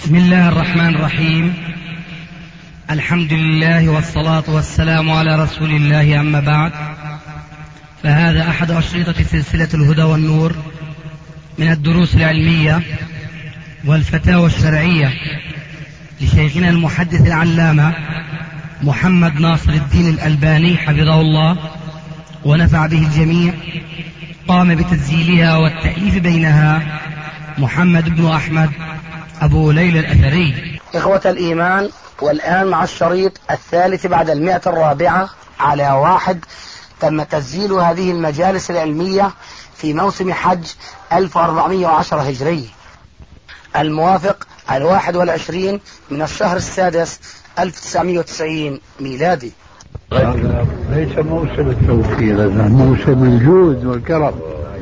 بسم الله الرحمن الرحيم. الحمد لله والصلاة والسلام على رسول الله، أما بعد، فهذا أحد أشرطة سلسلة الهدى والنور من الدروس العلمية والفتاوى الشرعية لشيخنا المحدث العلامة محمد ناصر الدين الألباني حفظه الله ونفع به الجميع. قام بتسجيلها والتأليف بينها محمد بن أحمد أبو ليلى الأثري. إخوة الإيمان، والآن مع الشريط الثالث بعد 104 على 1 تم تسجيل هذه المجالس العلمية في موسم حج 1410 هجري الموافق 21 من الشهر السادس 1990 ميلادي. هذا ليس موسم التوفير، هذا موسم الجود والكرم.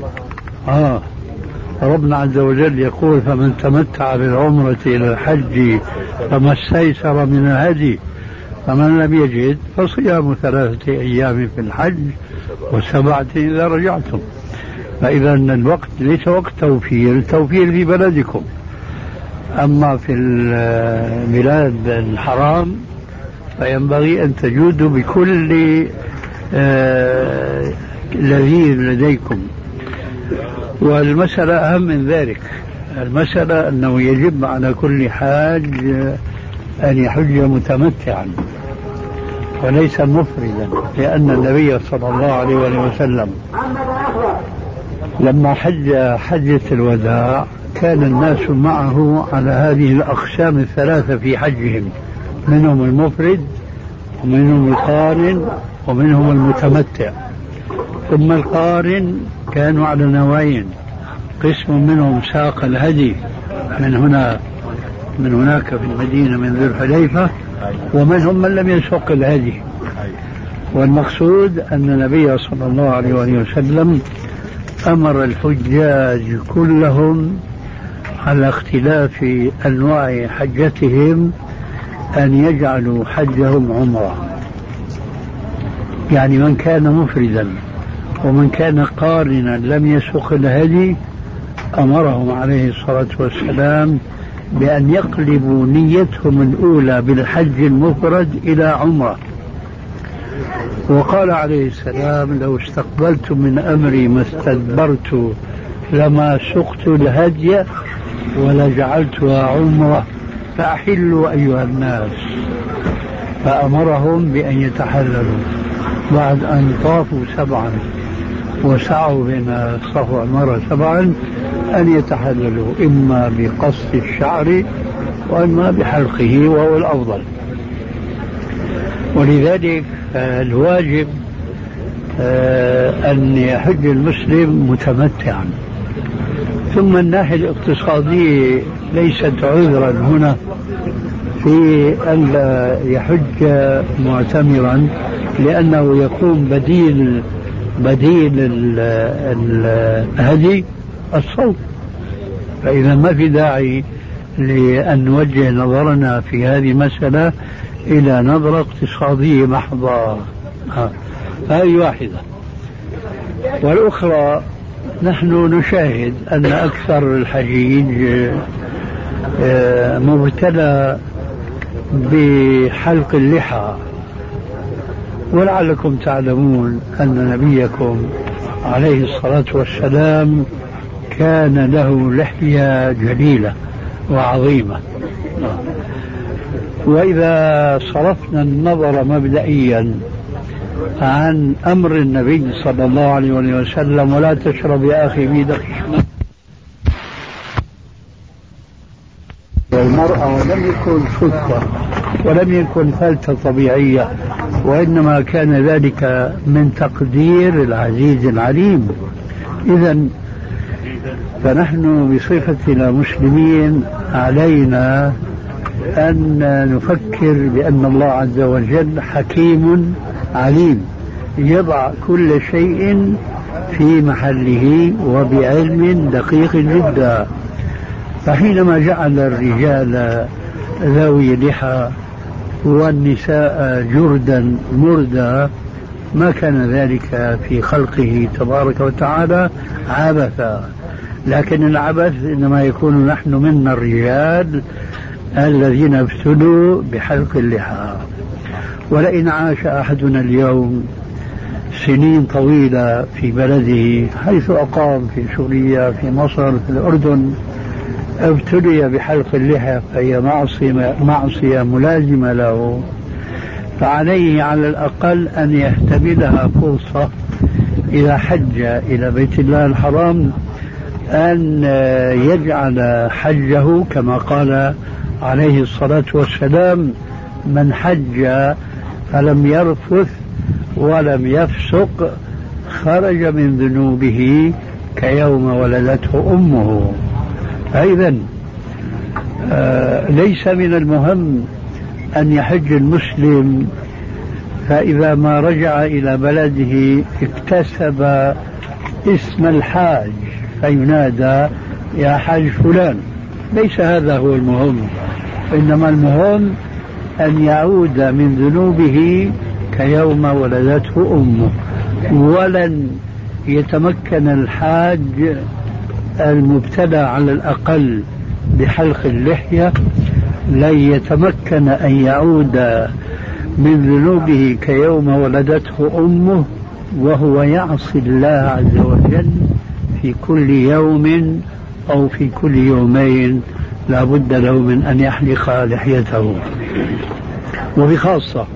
ربنا عز وجل يقول: فمن تمتع بالعمرة إلى الحج فما استيسر من الهدي، فمن لم يجد فصيام 3 أيام في الحج و7 إذا رجعتم. فإذا الوقت ليس وقت توفير، التوفير في بلدكم، أما في البلاد الحرام فينبغي أن تجودوا بكل لذيذ لديكم. والمسألة أهم من ذلك، المسألة أنه يجب على كل حاج أن يحج متمتعا وليس مفردا، لأن النبي صلى الله عليه وسلم لما حج حجة الوداع كان الناس معه على هذه الأقسام الثلاثة في حجهم، منهم المفرد ومنهم القارن ومنهم المتمتع. ثم القارن كانوا على نوعين: قسم منهم ساق الهدي من هناك في المدينة من ذي الحليفة، ومنهم من لم يسوق الهدي. والمقصود أن النبي صلى الله عليه وسلم أمر الحجاج كلهم على اختلاف أنواع حجتهم أن يجعلوا حجهم عمرة، يعني من كان مفردا ومن كان قارنا لم يسوق الهدي أمرهم عليه الصلاة والسلام بأن يقلبوا نيتهم الأولى بالحج المفرد إلى عمرة. وقال عليه السلام: لو استقبلت من أمري ما استدبرت لما سقت الهدي ولجعلتها عمرة فأحلوا أيها الناس. فأمرهم بأن يتحللوا بعد أن طافوا 7 وسعوا بين الصفا والمروة 7 أن يتحللوا إما بقص الشعر وإما بحلقه، وهو الأفضل. ولذلك الواجب أن يحج المسلم متمتعا. ثم الناحية الاقتصادية ليست عذرا هنا في أن لا يحج معتمرا، لأنه يكون بديل الهدي الصوم. فإذا ما في داعي لأن نوجه نظرنا في هذه المسألة إلى نظرة اقتصادية محضة. هذه واحدة. والأخرى، نحن نشاهد أن أكثر الحجيج مبتلى بحلق اللحى، ولعلكم تعلمون أن نبيكم عليه الصلاة والسلام كان له لحية جليلة وعظيمة. وإذا صرفنا النظر مبدئيا عن أمر النبي صلى الله عليه وسلم: ولا تشرب يا أخي بيدك المرأة، ولم يكن صدفة ولم يكن فلتة طبيعية، وإنما كان ذلك من تقدير العزيز العليم. إذن فنحن بصفتنا مسلمين علينا أن نفكر بأن الله عز وجل حكيم عليم، يضع كل شيء في محله وبعلم دقيق جدا. فحينما جعل الرجال ذوي لحى والنساء جردا مردا ما كان ذلك في خلقه تبارك وتعالى عبثا، لكن العبث إنما يكون نحن منا الرجال الذين ابتلوا بحلق اللحى. ولئن عاش أحدنا اليوم سنين طويلة في بلده حيث أقام، في سوريا، في مصر، في الأردن، ابتلي بحلق اللحى فهي معصية ملازمة له، فعليه على الأقل أن يحتملها فرصة إذا حج إلى بيت الله الحرام أن يجعل حجه كما قال عليه الصلاة والسلام: من حج فلم يرفث ولم يفسق خرج من ذنوبه كيوم ولدته أمه. أيضا ليس من المهم أن يحج المسلم فإذا ما رجع إلى بلده اكتسب اسم الحاج فينادى يا حاج فلان. ليس هذا هو المهم، إنما المهم أن يعود من ذنوبه كيوم ولدته أمه. ولن يتمكن الحاج المبتلى على الأقل بحلق اللحية، لن يتمكن أن يعود من ذنوبه كيوم ولدته أمه وهو يعصي الله عز وجل في كل يوم أو في كل يومين. لا بد له من أن يحلق لحيته. وبخاصة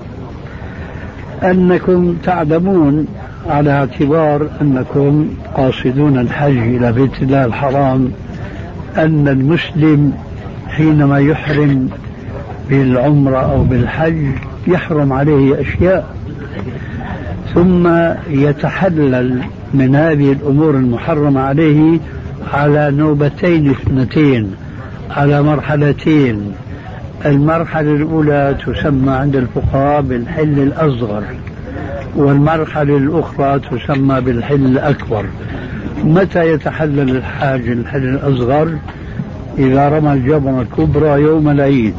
أنكم تعلمون على اعتبار أنكم قاصدون الحج إلى بيت الله الحرام أن المسلم حينما يحرم بالعمرة أو بالحج يحرم عليه أشياء، ثم يتحلل من هذه الأمور المحرمة عليه على نوبتين اثنتين، على مرحلتين. المرحلة الأولى تسمى عند الفقهاء بالحل الأصغر، والمرحلة الأخرى تسمى بالحل الأكبر. متى يتحلل الحاج الحل الأصغر؟ إذا رمى الجمرة الكبرى يوم العيد.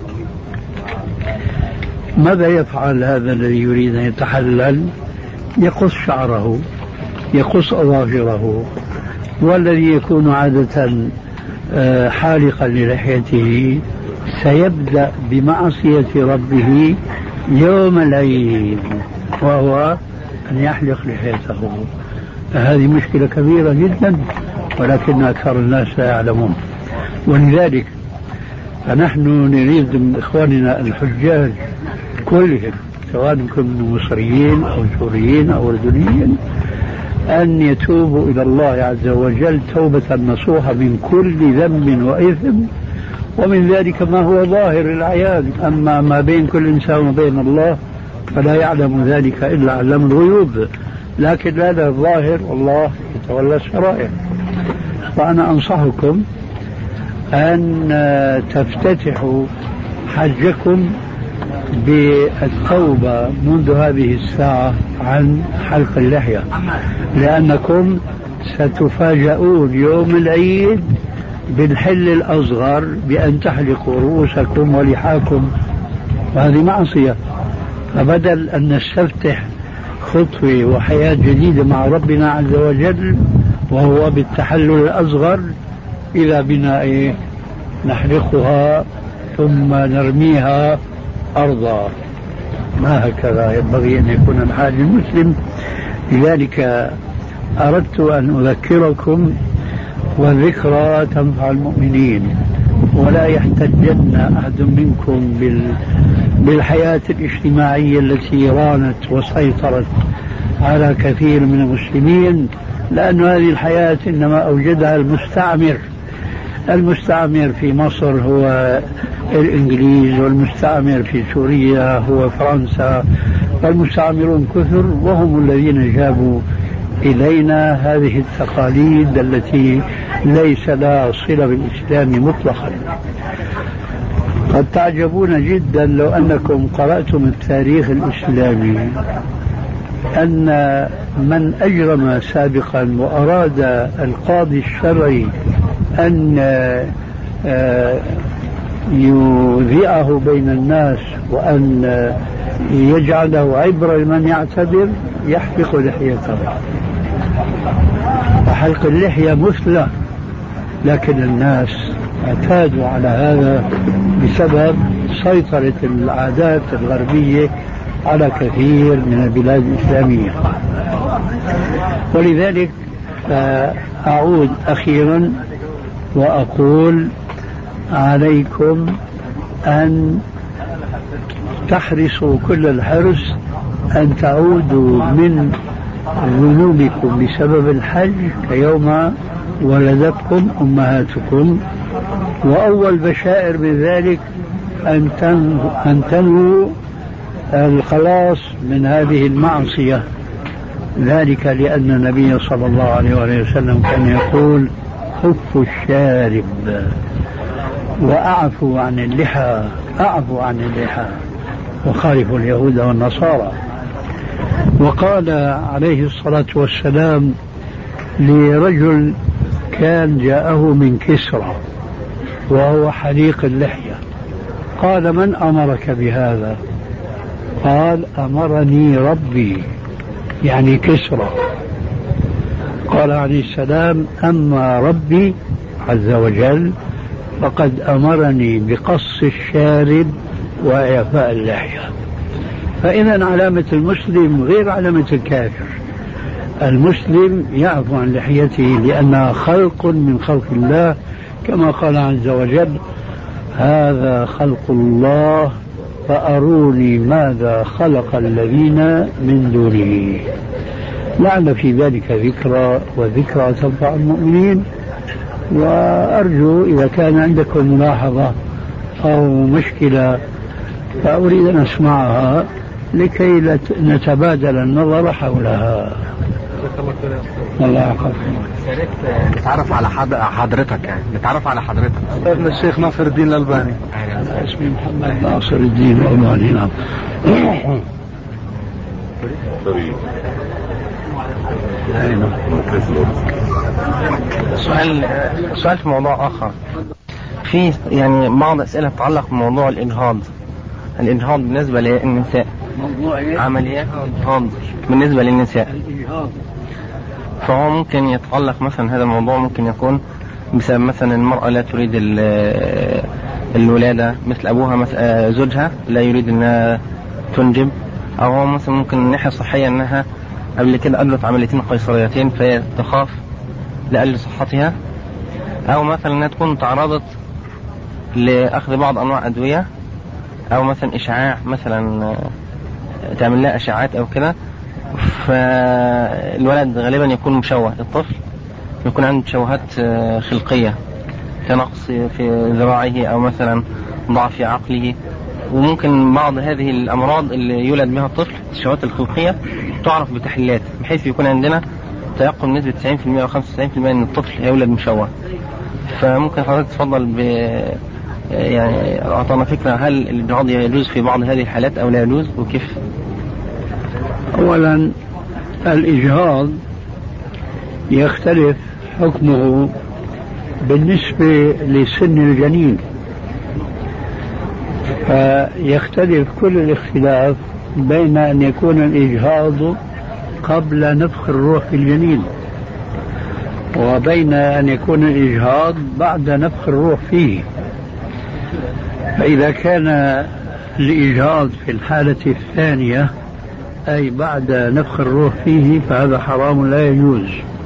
ماذا يفعل هذا الذي يريد أن يتحلل؟ يقص شعره، يقص أظافره، والذي يكون عادة حالقا للحيته سيبدأ بمعصية ربه يوم العيد، وهو أن يحلق لحيته. هذه مشكلة كبيرة جدا، ولكن أكثر الناس لا يعلمون. ولذلك فنحن نريد من إخواننا الحجاج كلهم، سواء كانوا مصريين أو سوريين أو أردنيين، أن يتوبوا إلى الله عز وجل توبة نصوحة من كل ذنب وإثم، ومن ذلك ما هو ظاهر العيان. أما ما بين كل إنسان وبين الله فلا يعلم ذلك إلا علام الغيوب، لكن هذا الظاهر والله يتولى السرائر. فأنا أنصحكم أن تفتتحوا حجكم بالتوبة منذ هذه الساعة عن حلق اللحية، لأنكم ستفاجؤون يوم العيد بالحل الأصغر بأن تحلقوا رؤوسكم ولحاكم، وهذه معصية. فبدل أن نستفتح خطوة وحياة جديدة مع ربنا عز وجل وهو بالتحلل الأصغر، إلى بناء نحلقها ثم نرميها أرضا. ما هكذا ينبغي أن يكون الحاج المسلم. لذلك أردت أن أذكركم، والذكرى تنفع المؤمنين، ولا يحتجن أحد منكم بالحياة الاجتماعية التي رانت وسيطرت على كثير من المسلمين، لأن هذه الحياة إنما أوجدها المستعمر. المستعمر في مصر هو الإنجليز، والمستعمر في سوريا هو فرنسا، والمستعمرون كثر، وهم الذين جابوا إلينا هذه التقاليد التي ليس لها صلة بالإسلام مطلقا. قد تعجبون جدا لو أنكم قرأتم التاريخ الإسلامي أن من أجرم سابقا وأراد القاضي الشرعي أن يذيعه بين الناس وأن يجعله عبرة لمن يعتبر، يحلق لحيته. وحلق اللحية مثلى، لكن الناس اعتادوا على هذا بسبب سيطرة العادات الغربية على كثير من البلاد الإسلامية. ولذلك أعود أخيرا وأقول عليكم أن تحرصوا كل الحرص أن تعودوا من ذنوبكم بسبب الحج كيوم ولدتكم أمهاتكم، وأول بشائر بذلك أن تنووا الخلاص من هذه المعصية. ذلك لأن النبي صلى الله عليه وسلم كان يقول: خفوا الشارب وأعفوا عن اللحى، أعفوا عن اللحى وخالفوا اليهود والنصارى. وقال عليه الصلاة والسلام لرجل كان جاءه من كسرى وهو حليق اللحية، قال: من أمرك بهذا؟ قال: أمرني ربي، يعني كسرى. قال عليه السلام: أما ربي عز وجل فقد أمرني بقص الشارب وإعفاء اللحية. فإذا علامة المسلم غير علامة الكافر. المسلم يعفو عن لحيته لأنها خلق من خلق الله، كما قال عز وجل: هذا خلق الله فأروني ماذا خلق الذين من دونه. لعل في ذلك ذكرى، وذكرى تنفع المؤمنين. وأرجو إذا كان عندكم ملاحظة أو مشكلة فأريد أن أسمعها لكي نتبادل النظر حولها. الله يحفظك. نتعرف على حضرتك، يعني نتعرف على حضرتك. ابن الشيخ ناصر الدين الألباني. اسمي محمد ناصر الدين الألباني. نعم. سؤال في موضوع آخر. في يعني بعض أسئلة تتعلق بموضوع الإنهاض بالنسبة للنساء. عمليات الإنهاض بالنسبة للنساء. فهو ممكن يتعلق مثلا هذا الموضوع ممكن يكون بسبب مثلا المرأة لا تريد الولادة مثل أبوها، مثلا زوجها لا يريد أنها تنجب، أو هو مثلا ممكن من ناحية صحية أنها قبل كده أجرت عمليتين قيصريتين فهي تخاف لأجل صحتها، أو مثلا أنها تكون تعرضت لأخذ بعض أنواع أدوية، أو مثلا إشعاع، مثلا تعمل لها أشعاعات أو كده، فالولد غالبا يكون مشوه، الطفل يكون عنده تشوهات خلقية كنقص في ذراعه أو مثلا ضعف في عقله. وممكن بعض هذه الأمراض اللي يولد بها الطفل التشوهات الخلقية تعرف بتحليلات بحيث يكون عندنا تيقن نسبة 90% أو 95% أن الطفل يولد مشوه. فممكن حضرتك تفضل يعني أعطانا فكرة هل الإنهاض يجوز في بعض هذه الحالات أو لا يجوز وكيف؟ أولا الإجهاض يختلف حكمه بالنسبة لسن الجنين، فيختلف كل الاختلاف بين أن يكون الإجهاض قبل نفخ الروح في الجنين وبين أن يكون الإجهاض بعد نفخ الروح فيه. فإذا كان الإجهاض في الحالة الثانية أي بعد نفخ الروح فيه فهذا حرام لا يجوز،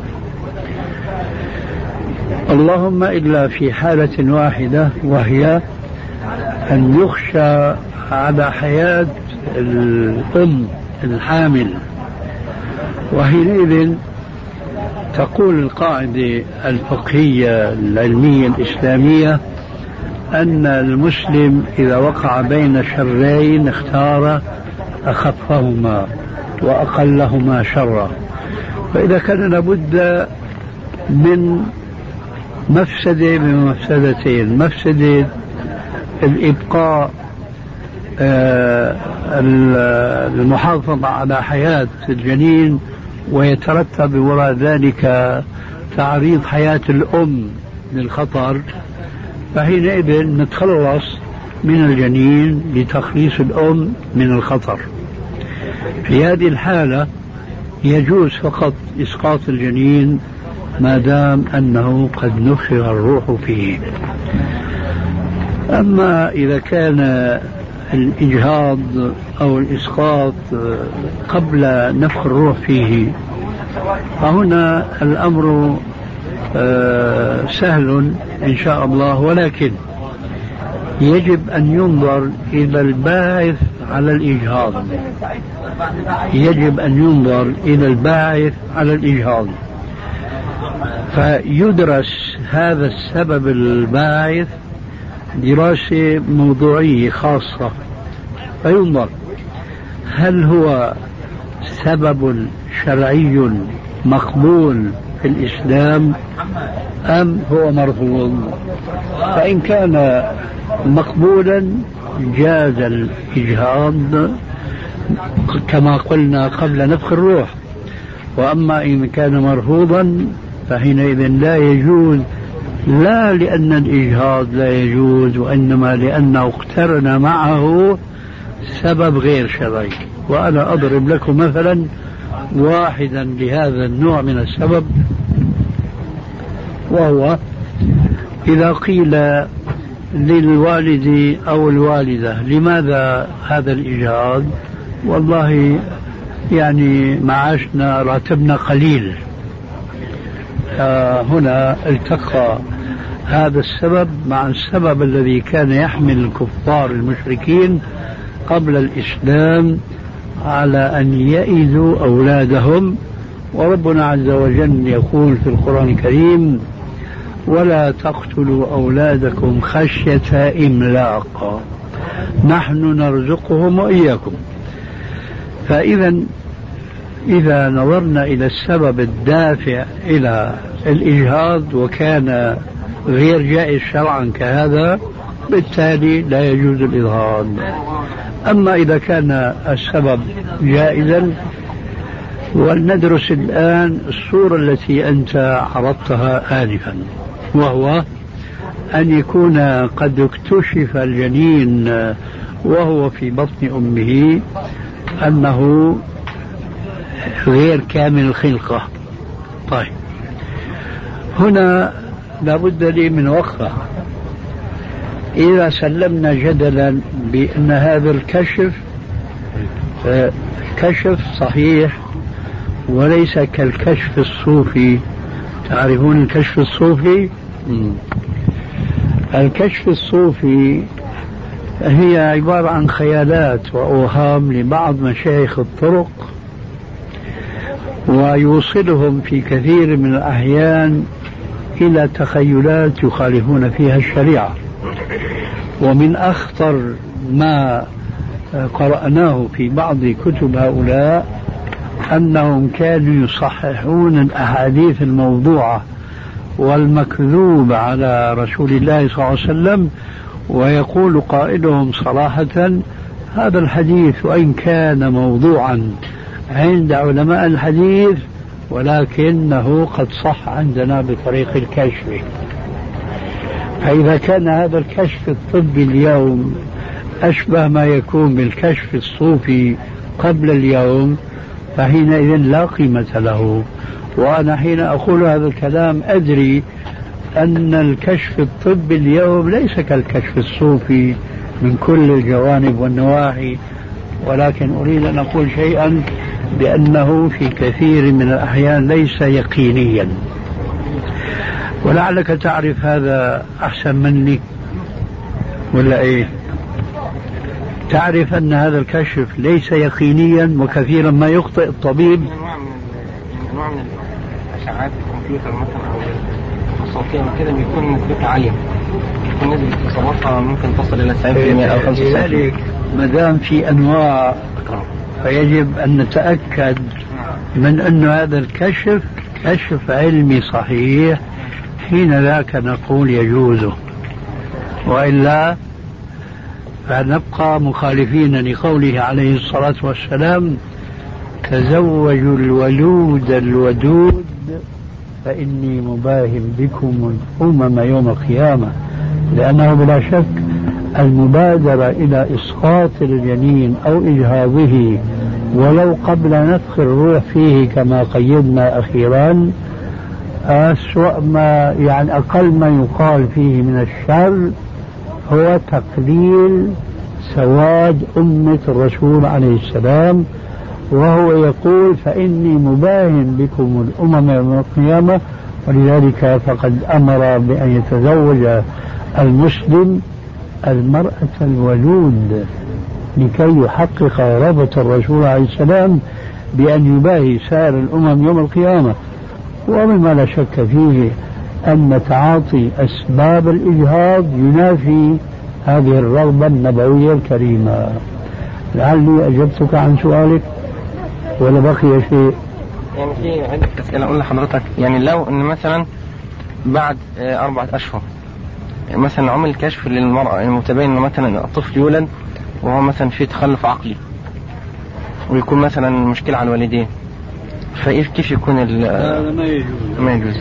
اللهم إلا في حالة واحدة وهي أن يخشى على حياة الأم الحامل، وحينئذ تقول القاعدة الفقهية العلمية الإسلامية أن المسلم إذا وقع بين شرين اختار أخفهما وأقلهما شرا. فإذا كان لابد من مفسدة من مفسدتين: مفسدة الإبقاء المحافظة على حياة الجنين ويترتب وراء ذلك تعريض حياة الأم للخطر، فحينئذ نتخلص من الجنين لتخليص الأم من الخطر. في هذه الحالة يجوز فقط إسقاط الجنين ما دام أنه قد نفخ الروح فيه. أما إذا كان الإجهاض أو الإسقاط قبل نفخ الروح فيه فهنا الأمر سهل إن شاء الله، ولكن يجب أن ينظر إلى الباعث على الإجهاض، يجب أن ينظر إلى الباعث على الإجهاض، فيدرس هذا السبب الباعث دراسة موضوعية خاصة، فينظر هل هو سبب شرعي مقبول في الإسلام أم هو مرفوض. فإن كان مقبولا جاز الإجهاض كما قلنا قبل نفخ الروح، وأما إن كان مرفوضا فحينئذ لا يجوز، لا لأن الإجهاض لا يجوز وإنما لأنه اقترن معه سبب غير شرعي. وأنا أضرب لكم مثلا واحدا لهذا النوع من السبب، وهو إذا قيل للوالد أو الوالدة لماذا هذا الإجهاض؟ والله يعني معاشنا راتبنا قليل. هنا التقى هذا السبب مع السبب الذي كان يحمل الكفار المشركين قبل الإسلام على أن يئذوا أولادهم. وربنا عز وجل يقول في القرآن الكريم: ولا تقتلوا أولادكم خشية إملاق نحن نرزقهم وإياكم. فإذا إذا نظرنا إلى السبب الدافع إلى الإجهاض وكان غير جائز شرعا كهذا، بالتالي لا يجوز الإجهاض. أما إذا كان السبب جائزا، ولندرس الآن الصورة التي أنت عرضتها آنفا، وهو أن يكون قد اكتشف الجنين وهو في بطن أمه أنه غير كامل الخلقة. طيب، هنا لابد لي من وقفة. إذا سلمنا جدلا بأن هذا الكشف كشف صحيح وليس كالكشف الصوفي، تعرفون الكشف الصوفي؟ الكشف الصوفي هي عبارة عن خيالات وأوهام لبعض مشايخ الطرق، ويوصلهم في كثير من الأحيان إلى تخيلات يخالفون فيها الشريعة. ومن أخطر ما قرأناه في بعض كتب هؤلاء أنهم كانوا يصححون الأحاديث الموضوعة والمكذوب على رسول الله صلى الله عليه وسلم، ويقول قائلهم صراحة: هذا الحديث وإن كان موضوعا عند علماء الحديث ولكنه قد صح عندنا بطريق الكشف. فإذا كان هذا الكشف الطبي اليوم أشبه ما يكون بالكشف الصوفي قبل اليوم، فحينئذ لا قيمة له. وأنا حين أقول هذا الكلام أدري أن الكشف الطبي اليوم ليس كالكشف الصوفي من كل الجوانب والنواحي، ولكن أريد أن أقول شيئا بأنه في كثير من الأحيان ليس يقينيا، ولعلك تعرف هذا أحسن مني ولا إيه؟ تعرف أن هذا الكشف ليس يقينيا وكثيرا ما يخطئ الطبيب. نوع من الأشعاعات الكمبيوتر مثلا أو الصوتية كده بيكون نسبتها عالية، بيكون نسبة اتصالاتها ممكن تصل إلى 90% أو 95%. لذلك ما دام في أنواع فيجب أن نتأكد من أن هذا الكشف كشف علمي صحيح، حين ذاك نقول يجوزه، وإلا فنبقى مخالفين لقوله عليه الصلاة والسلام: تزوجوا الولود الودود فإني مباهم بكم الأمم يوم القيامة. لأنه بلا شك المبادرة إلى إسقاط الجنين أو إجهاضه ولو قبل نفخ الروح فيه كما قيدنا أخيرا أسوأ ما، يعني أقل ما يقال فيه من الشر هو تقليل سواد أمة الرسول عليه السلام، وهو يقول فإني مباين بكم الأمم يوم القيامة. ولذلك فقد أمر بأن يتزوج المسلم المرأة الولود لكي يحقق رغبة الرسول عليه السلام بأن يباهي سائر الأمم يوم القيامة. ومما لا شك فيه أن تعاطي أسباب الإجهاض ينافي هذه الرغبة النبوية الكريمة. لعلي أجبتك عن سؤالك ولا بقي شيء؟ يعني في عدة أسئلة أقول لحضرتك. يعني لو أن مثلا بعد 4 أشهر مثلا عمل كشف للمرأة المتبين أنه مثلا الطفل يولد وهو مثلا في تخلف عقلي ويكون مثلا مشكلة على الوالدين، فكيف يكون هذا ما يجوز؟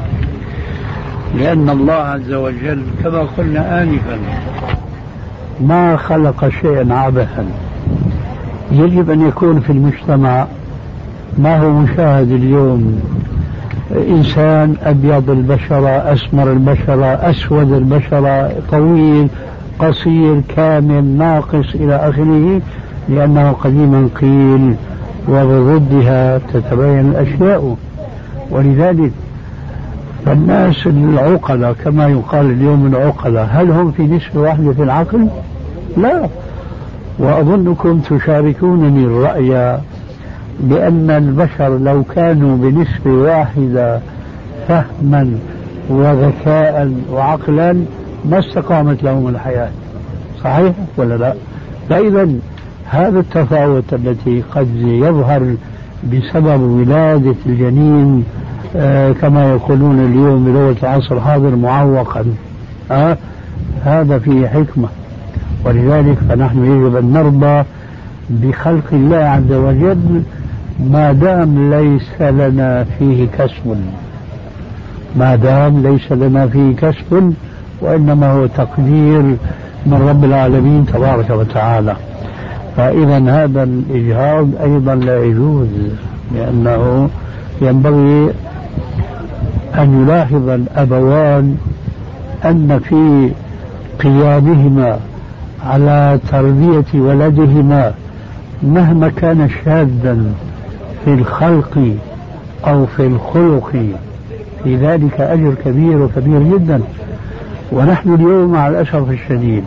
لأن الله عز وجل كما قلنا آنفا ما خلق شيئا عبثا. يجب أن يكون في المجتمع ما هو مشاهد اليوم، إنسان أبيض البشرة، أسمر البشرة، أسود البشرة، طويل قصير كامل ناقص إلى آخره، لأنه قديما قيل وبضدها تتبين الأشياء. ولذلك فالناس العقلاء كما يقال اليوم العقلاء هل هم في نسبة واحدة في العقل؟ لا. وأظنكم تشاركونني الرأي بأن البشر لو كانوا بنسبة واحدة فهما وذكاء وعقلا ما استقامت لهم الحياة. صحيح ولا لا؟ فإذا هذا التفاوت التي قد يظهر بسبب ولادة الجنين كما يقولون اليوم بلغة العصر الحاضر معوقا، هذا فيه حكمة. ولذلك فنحن يجب أن نرضى بخلق الله عز وجل ما دام ليس لنا فيه كسب، ما دام ليس لنا فيه كسب، وإنما هو تقدير من رب العالمين تبارك وتعالى. فإذا هذا الإجهاض أيضا لا يجوز، لأنه ينبغي أن يلاحظ الأبوان أن في قيامهما على تربية ولدهما مهما كان شاذا في الخلق أو في الخلق في ذلك أجر كبير وكبير جدا. ونحن اليوم مع الأسف الشديد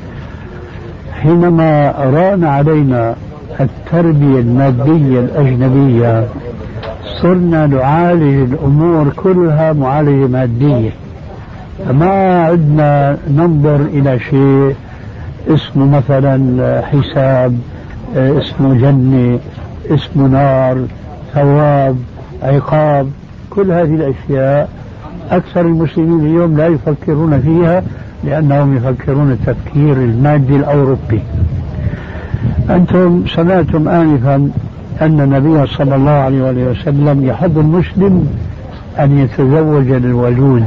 حينما ران علينا التربية المادية الأجنبية صرنا نعالج الأمور كلها معالجة مادية، فما عدنا ننظر إلى شيء اسمه مثلا حساب، اسمه جنة، اسمه نار، ثواب، عقاب. كل هذه الأشياء أكثر المسلمين اليوم لا يفكرون فيها لأنهم يفكرون التفكير المادي الأوروبي. أنتم سمعتم آنفا أن النبي صلى الله عليه وسلم يحض المسلم أن يتزوج الولود،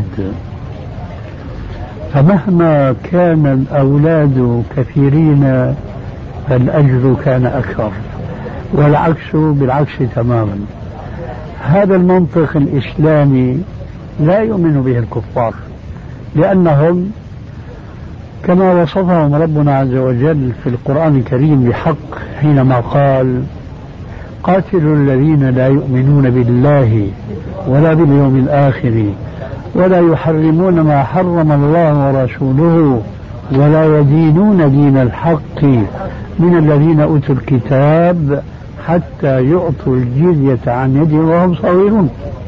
فمهما كان الأولاد كثيرين فالأجر كان أكثر، والعكس بالعكس تماما. هذا المنطق الإسلامي لا يؤمن به الكفار، لأنهم كما وصفهم ربنا عز وجل في القرآن الكريم بحق حينما قال قاتلوا الذين لا يؤمنون بالله ولا باليوم الآخر ولا يحرمون ما حرم الله ورسوله ولا يدينون دين الحق من الذين أوتوا الكتاب حتى يعطوا الجزية عن يد وهم صغيرون.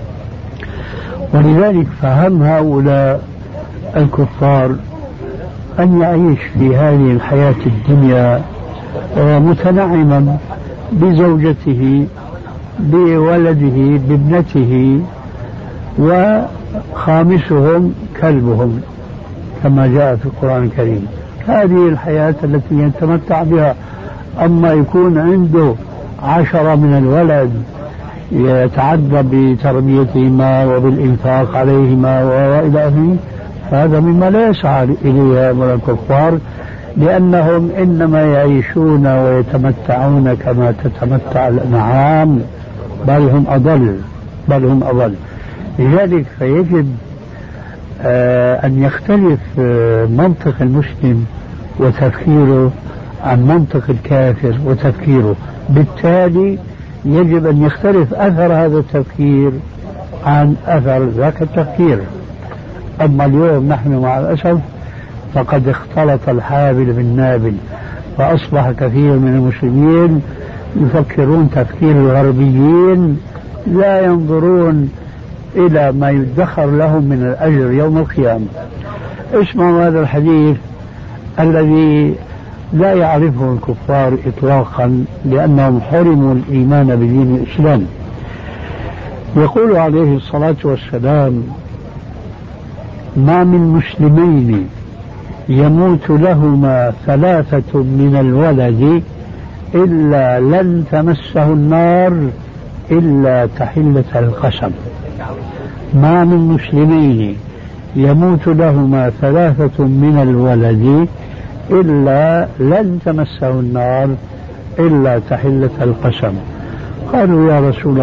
ولذلك فهم هؤلاء الكفار أن يعيش في هذه الحياة الدنيا متنعما بزوجته بولده بابنته وخامسهم كلبهم كما جاء في القرآن الكريم. هذه الحياة التي يتمتع بها. أما يكون عنده 10 من الولد يتعدى بتربيتهما وبالإنفاق عليهما وإلى آخره، هذا مما لا يسعى إليه من الكفار، لأنهم إنما يعيشون ويتمتعون كما تتمتع الأنعام، بل هم أضل. لذلك فيجب أن يختلف منطق المسلم وتفكيره عن منطق الكافر وتفكيره، بالتالي يجب أن يختلف أثر هذا التفكير عن أثر ذاك التفكير. أما اليوم نحن مع الأسف فقد اختلط الحابل بالنابل، فأصبح كثير من المسلمين يفكرون تفكير الغربيين، لا ينظرون إلى ما يدخر لهم من الأجر يوم القيامة. اسمعوا هذا الحديث الذي لا يعرفه الكفار إطلاقا لأنهم حرموا الإيمان بدين الإسلام. يقول عليه الصلاة والسلام: ما من مسلمين يموت لهما 3 من الولد إلا لن تمسه النار إلا تحلة القسم. ما من مسلمين يموت لهما 3 من الولد إلا لن تمسه النار إلا تحلة القسم. قالوا يا رسول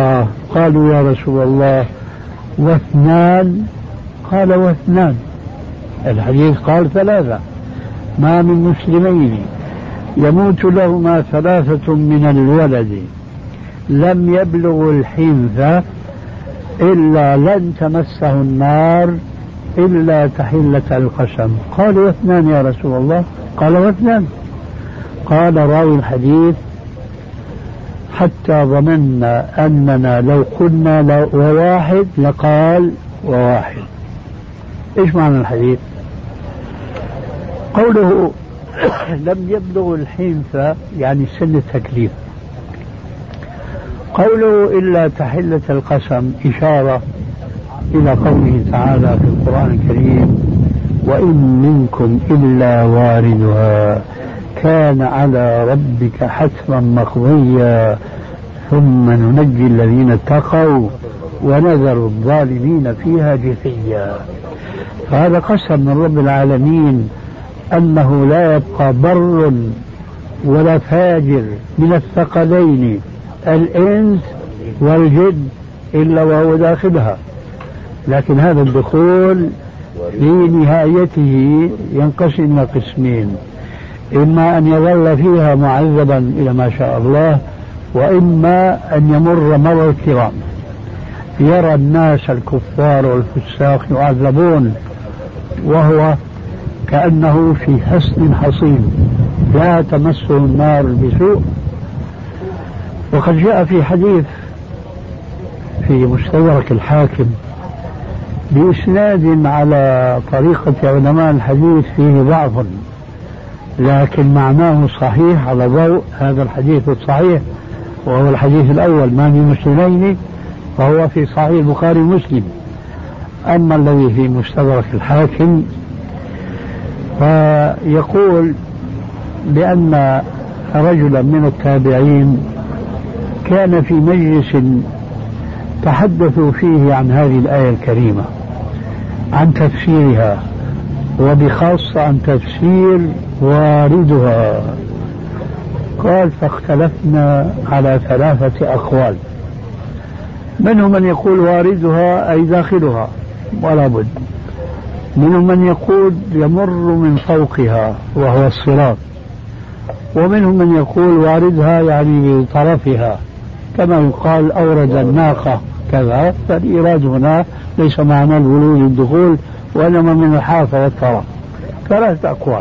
الله واثنان؟ قال واثنان. الحديث قال 3. ما من مسلمين يموت لهما 3 من الولد لم يبلغوا الحنث إلا لن تمسه النار إلا تحلة القسم. قالوا واثنان يا رسول الله؟ قال واثنان. قال راوي الحديث: حتى ظننا أننا لو قلنا وواحد لقال وواحد. إيش معنى الحديث؟ قوله لم يبلغ الحنث يعني سن التكليف. قوله إلا تحلة القسم إشارة إلى قوله تعالى في القرآن الكريم: وإن منكم إلا واردها كان على ربك حتما مقضيا ثم ننجي الذين اتقوا ونذر الظالمين فيها جثيا. فهذا قسم من رب العالمين أنه لا يبقى بر ولا فاجر من الثقلين الإنس والجن إلا وهو داخلها، لكن هذا الدخول في نهايته ينقسم إلى قسمين: إما أن يظل فيها معذبا إلى ما شاء الله، وإما أن يمر مر الكرام، يرى الناس الكفار والفساق يعذبون وهو كأنه في حصن حصين لا تمسه النار بسوء. وقد جاء في حديث في مستدرك الحاكم بإسناد على طريقة علماء الحديث فيه ضعف، لكن معناه صحيح على ضوء هذا الحديث الصحيح، وهو الحديث الأول: ما من مسلمين، فهو في صحيح البخاري ومسلم. أما الذي في مستدرك الحاكم فيقول بأن رجلا من التابعين كان في مجلس تحدثوا فيه عن هذه الآية الكريمة، عن تفسيرها، وبخاصة عن تفسير واردها. قال: فاختلفنا على 3 أقوال، منهم من يقول واردها أي داخلها ولا بد، منهم من يقول يمر من فوقها وهو الصراط، ومنهم من يقول واردها يعني بطرفها، كما يقال أورد الناقة كذا، فالإيراد هنا ليس معنى الولوج الدخول وإنما من الحافة والطرف. 3 أقوال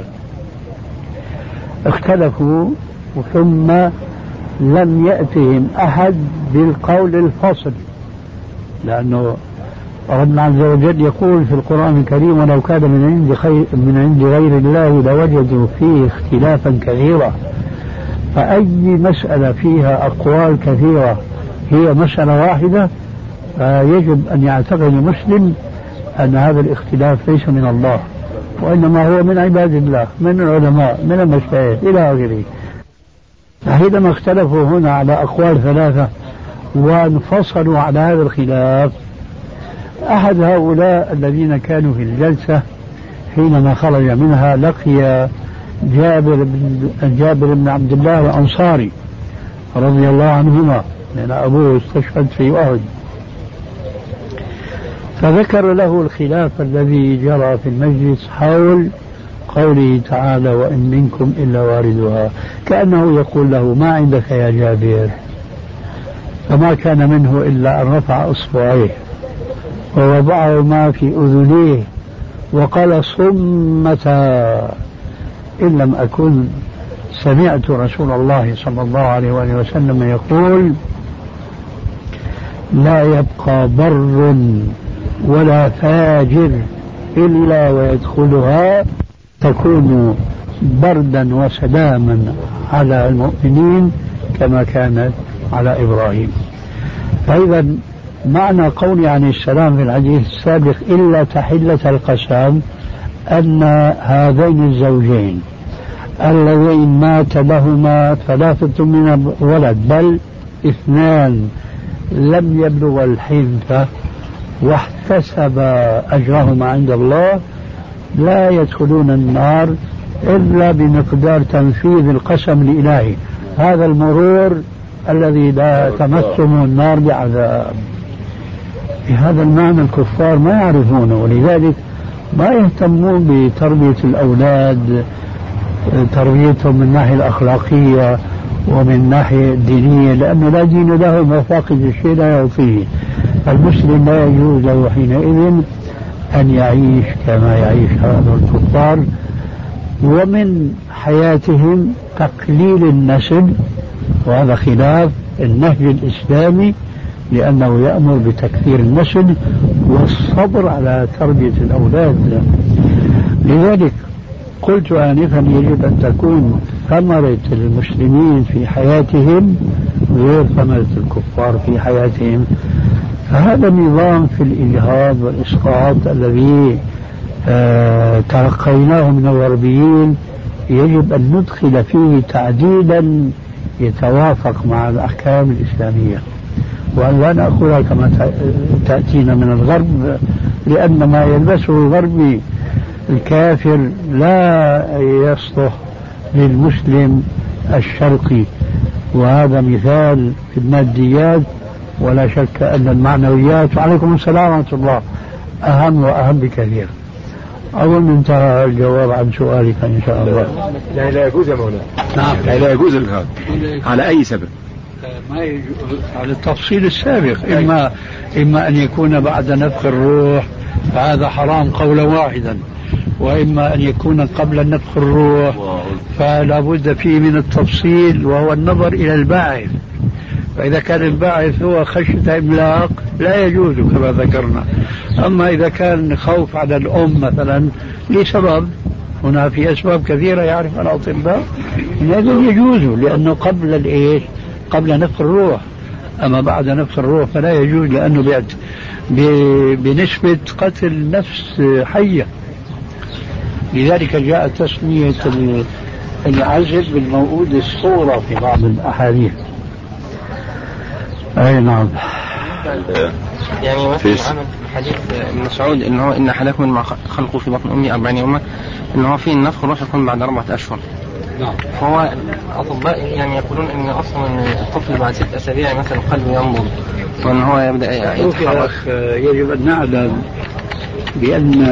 اختلفوا، ثم لم يأتهم أحد بالقول الفصل، لأنه ربنا عز وجل يقول في القرآن الكريم: ولو كان من عند غير الله لوجدوا فيه اختلافا كثيرا. فأي مسألة فيها أقوال كثيرة هي مسألة واحدة، فيجب أن يعتقد المسلم أن هذا الاختلاف ليس من الله، وإنما هو من عباد الله، من العلماء، من المشايخ إلى آخره. فحينما اختلفوا هنا على أقوال 3 وانفصلوا على هذا الخلاف، أحد هؤلاء الذين كانوا في الجلسة حينما خرج منها لقي جابر بن عبد الله الأنصاري رضي الله عنهما، لأن أبوه استشهد في أحد. فذكر له الخلاف الذي جرى في المجلس حول قوله تعالى وإن منكم إلا واردها، كأنه يقول له ما عندك يا جابر؟ فما كان منه إلا أن رفع إصبعيه ووضعهما في أذنيه وقال صمتا إن لم أكن سمعت رسول الله صلى الله عليه وآله وسلم يقول لا يبقى بر ولا فاجر إلا ويدخلها تكون بردا وسلاما على المؤمنين كما كانت على إبراهيم. فإذا معنى قولي عن السلام في الحديث السابق إلا تحلة القسم أن هذين الزوجين اللذين مات لهما 3 من الولد بل 2 لم يبلغ الحنث واحتسب أجرهما عند الله لا يدخلون النار إلا بمقدار تنفيذ القسم الإلهي، هذا المرور الذي لا تمسهم النار بعذاب. بهذا المعنى الكفار ما يعرفونه، ولذلك ما يهتمون بتربية الأولاد، تربيتهم من الناحية الأخلاقية ومن الناحية الدينية، لأنه لا دين له مفاقد الشيء لا يعطيه. المسلم لا يجوز له حينئذ أن يعيش كما يعيش هؤلاء الكفار. ومن حياتهم تقليل النسل، وهذا خلاف النهج الإسلامي لأنه يأمر بتكثير النسل والصبر على تربية الأولاد. لذلك قلت آنفا يجب أن تكون ثمرة المسلمين في حياتهم غير ثمرة الكفار في حياتهم. فهذا النظام في الإجهاض والإسقاط الذي تلقيناه من الغربيين يجب أن ندخل فيه تعديلا يتوافق مع الأحكام الإسلامية، وأن لا نأخذها كما تأتينا من الغرب، لأن ما يلبسه الغربي الكافر لا يصلح للمسلم الشرقي. وهذا مثال في الماديات، ولا شك أن المعنويات وعليكم السلام ورحمة الله أهم وأهم بكثير. أظن انتهى الجواب عن سؤالك إن شاء الله. يعني لا يجوز يا مولانا؟ نعم يعني لا يجوز الجهاد على أي سبب؟ ما يجوز على التفصيل السابق، إما أن يكون بعد نفخ الروح فهذا حرام قولا واحدا، وإما أن يكون قبل نفخ الروح فلا بد فيه من التفصيل وهو النظر إلى الباعث. فإذا كان الباعث هو خشية إملاق لا يجوز كما ذكرنا. أما إذا كان خوف على الأم مثلا لسبب، هنا في أسباب كثيرة يعرف الأطباء، هذا يجوز لأنه قبل نفخ الروح. أما بعد نفخ الروح فلا يجوز، لأنه بنسبة قتل نفس حية. لذلك جاء تسمية العزل بالموؤود الصورة في بعض الأحاديث. أي نعم. يعني مثلا حديث ابن مسعود إن هو إن أحدكم مع خلقه في بطن أمي 40 يوما، إن هو فيه النفخ الروح يكون بعد 4 أشهر. نعم. فهو الأطباء يعني يقولون إن أصلا الطفل بعد 6 أسابيع مثلا قلبه ينبض وإن هو يبدأ يتحرك. يجب أن نعلم بأن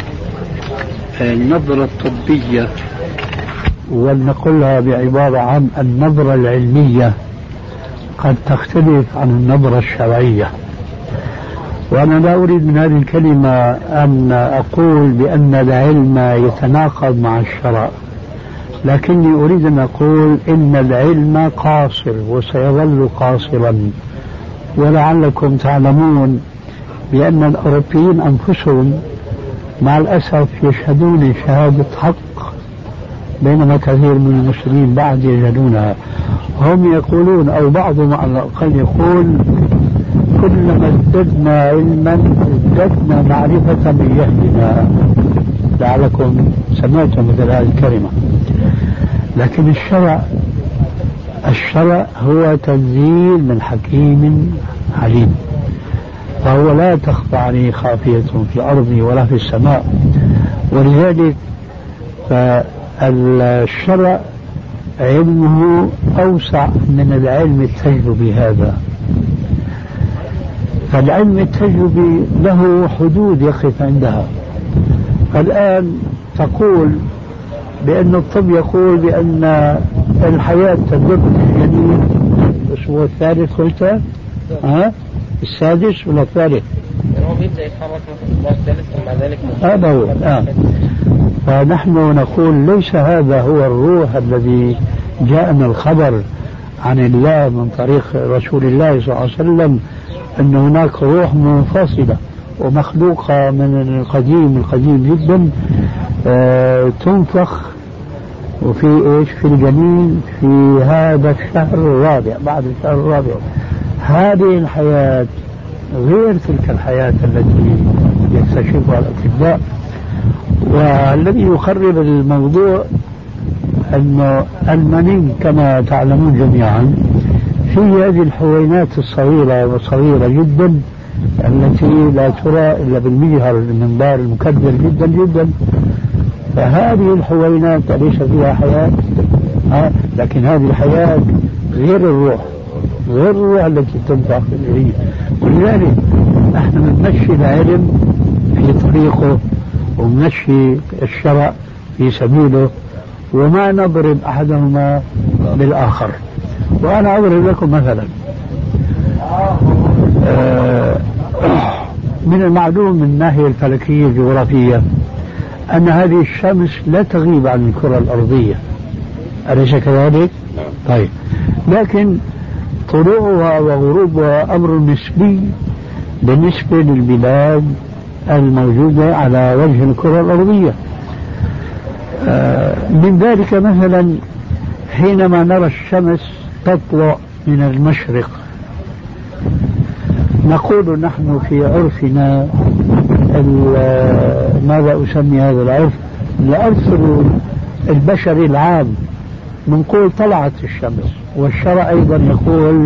النظرة الطبية، ولنقلها بعبارة عن النظرة العلمية، قد تختلف عن النظرة الشرعية. وأنا لا أريد من هذه الكلمة أن أقول بأن العلم يتناقض مع الشرع، لكني أريد أن أقول إن العلم قاصر وسيظل قاصرا. ولعلكم تعلمون بأن الأوروبيين أنفسهم مع الأسف يشهدون شهادة حق، بينما كثير من المسلمين بعد يجهلونها. هم يقولون أو بعضهم على الأقل يقول كلما ازددنا علما ازددنا معرفة بجهلنا. لعلكم سمعتم مثل هذه الكلمة. لكن الشرع هو تنزيل من حكيم عليم، فهو لا تخفى عليه خافية في الأرض ولا في السماء. ولذلك فالشرع علمه أوسع من العلم التجربي هذا. فالعلم التجربي له حدود يقف عندها. الآن تقول بأن الطب يقول بأن الحياة تدب في الجنين الأسبوع الثالث، قلت السادس ولا الثالث؟ هو بيبدأ يتحرك في الأسبوع الثالث ومع ذلك هذا هو. فنحن نقول ليس هذا هو الروح الذي جاءنا الخبر عن الله من طريق رسول الله صلى الله عليه وسلم أن هناك روح منفصلة ومخلوقة من القديم جدا تنفخ وفي في الجنين في هذا الشهر الرابع، بعد الشهر الرابع. هذه الحياة غير تلك الحياة التي يكتشفها الأطباء. والذي يخرب الموضوع أن المني كما تعلمون جميعا في هذه الحوينات الصغيرة وصغيرة جدا التي لا ترى إلا بالمجهر المنظار المكبر جدا جدا. فهذه الحوينات ليس فيها حياة، لكن هذه الحياة غير الروح التي تنفع في الجريد. ولذلك نحن بنمشي العلم في طريقه ونمشي الشرع في سبيله وما نضرب أحدهما بالآخر. وأنا أضرب لكم مثلا من المعلوم من الناحية الفلكية الجغرافية أن هذه الشمس لا تغيب عن الكرة الأرضية، أليس كذلك؟ طيب، لكن طلوعها وغروبها أمر نسبي بالنسبة للبلاد الموجودة على وجه الكرة الأرضية. من ذلك مثلا حينما نرى الشمس تطلع من المشرق نقول نحن في عرفنا ماذا أسمي هذا العرف؟ العرف البشري العام نقول طلعت الشمس، والشرع أيضا يقول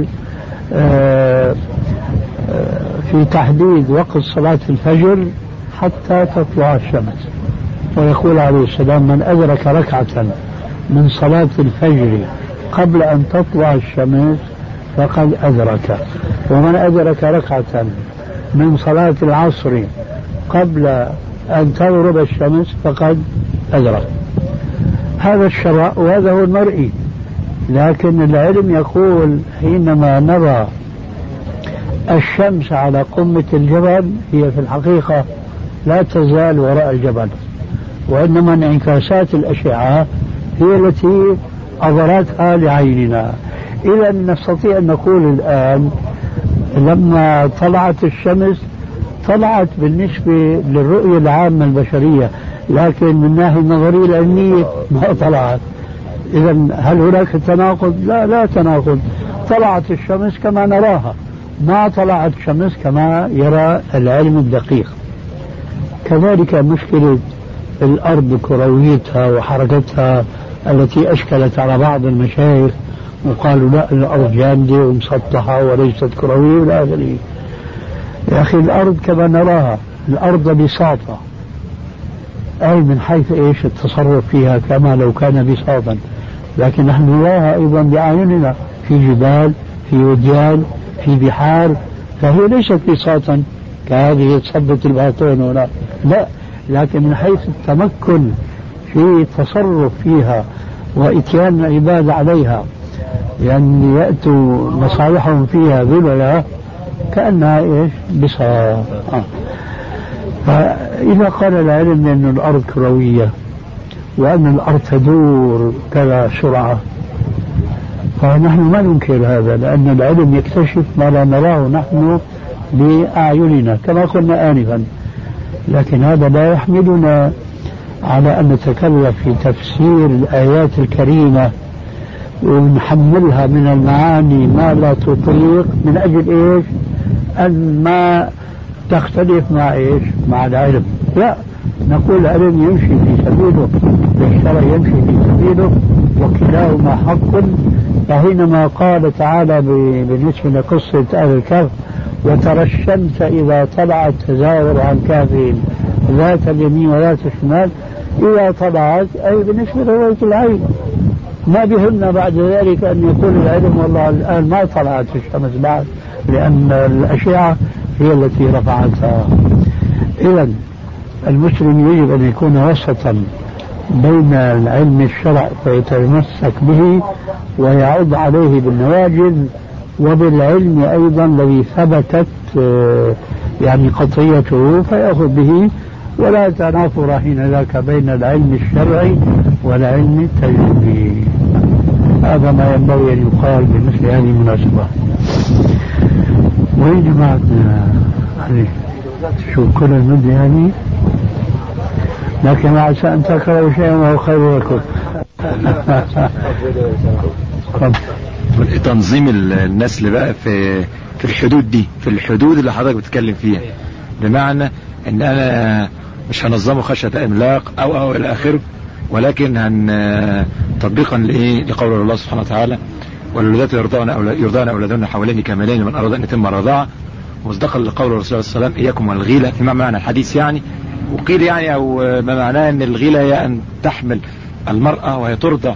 في تحديد وقت صلاة الفجر حتى تطلع الشمس. ويقول عليه السلام من أدرك ركعة من صلاة الفجر قبل أن تطلع الشمس فقد أدرك، ومن أدرك ركعة من صلاة العصر قبل أن تغرب الشمس فقد أدرك. هذا الشرع وهذا هو المرئي. لكن العلم يقول حينما نرى الشمس على قمة الجبل هي في الحقيقة لا تزال وراء الجبل، وإنما انعكاسات الأشعة هي التي أظهرتها لعيننا. إذا نستطيع أن نقول الآن لما طلعت الشمس طلعت بالنسبة للرؤية العامة البشرية، لكن من الناحية النظرية العلمية ما طلعت. إذا هل هناك تناقض؟ لا تناقض. طلعت الشمس كما نراها، ما طلعت الشمس كما يرى العلم الدقيق. كذلك مشكلة الأرض كرويتها وحركتها التي أشكلت على بعض المشايخ وقالوا لا الأرض جامدة ومسطحة وليست كروية ولا آخره. يا أخي الأرض كما نراها الأرض بساطة، أي من حيث إيش التصرف فيها كما لو كان بساطا، لكن نحن نراها أيضا بأعيننا في جبال في وديان في بحار، فهي ليست بساطا كهذه صبة الباطون هنا، لا، لكن من حيث التمكن في التصرف فيها وإتيان العباد عليها لأن يأتوا مصالحهم فيها ذللا كأنها إيش بساط. فإذا قال العلم بأن الأرض كروية وأن الأرض تدور كذا سرعة فنحن ما ننكر هذا، لأن العلم يكتشف ما لا نراه نحن بأعيننا كما قلنا آنفا. لكن هذا لا يحملنا على أن نتكلم في تفسير الآيات الكريمة ونحملها من المعاني ما لا تطيق من أجل إيش؟ أن ما تختلف مع إيش؟ مع العلم. لا، نقول العلم يمشي في سبيله والشرع يمشي في سبيله وكلاهما حق. فحينما قال تعالى بالنسبة لقصة أهل الكهف وترى الشمس إذا طلعت تزاور عن كهفهم ذات اليمين وذات الشمال، إذا طلعت أي بالنسبة لرؤية العين. ما بهمنا بعد ذلك أن يقول العلم والله الآن ما طلعت الشمس بعد، لأن الأشعة هي التي رفعتها. إذا المسلم يجب أن يكون وسطا بين العلم الشرع فيتمسك به ويعض عليه بالنواجذ، وبالعلم أيضا الذي ثبتت يعني قطعيته فيأخذ به، ولا تنافر حين ذاك بين العلم الشرعي والعلم التجريبي. هذا ما ينبغي أن يقال بمثل هذه المناسبة. وين جماعتنا عليه شو كل المدة يعني، لكن عسى أن تكرهوا شيئا وهو خير لكم. تنظيم النسل بقى في الحدود دي، في الحدود اللي حضرتك بتتكلم فيها، بمعنى ان انا مش هنظمه خشية املاق او الى اخره، ولكن تطبيقا لقول الله سبحانه وتعالى والولادات يرضعن اولادهن حوالين كاملين من اراد ان يتم الرضاعه، مصدقا لقول الرسول صلى الله عليه وسلم اياكم والغيله، فيما معنى الحديث يعني. وقيل يعني او ما معناه ان الغيله هي ان تحمل المرأة وهي ترضع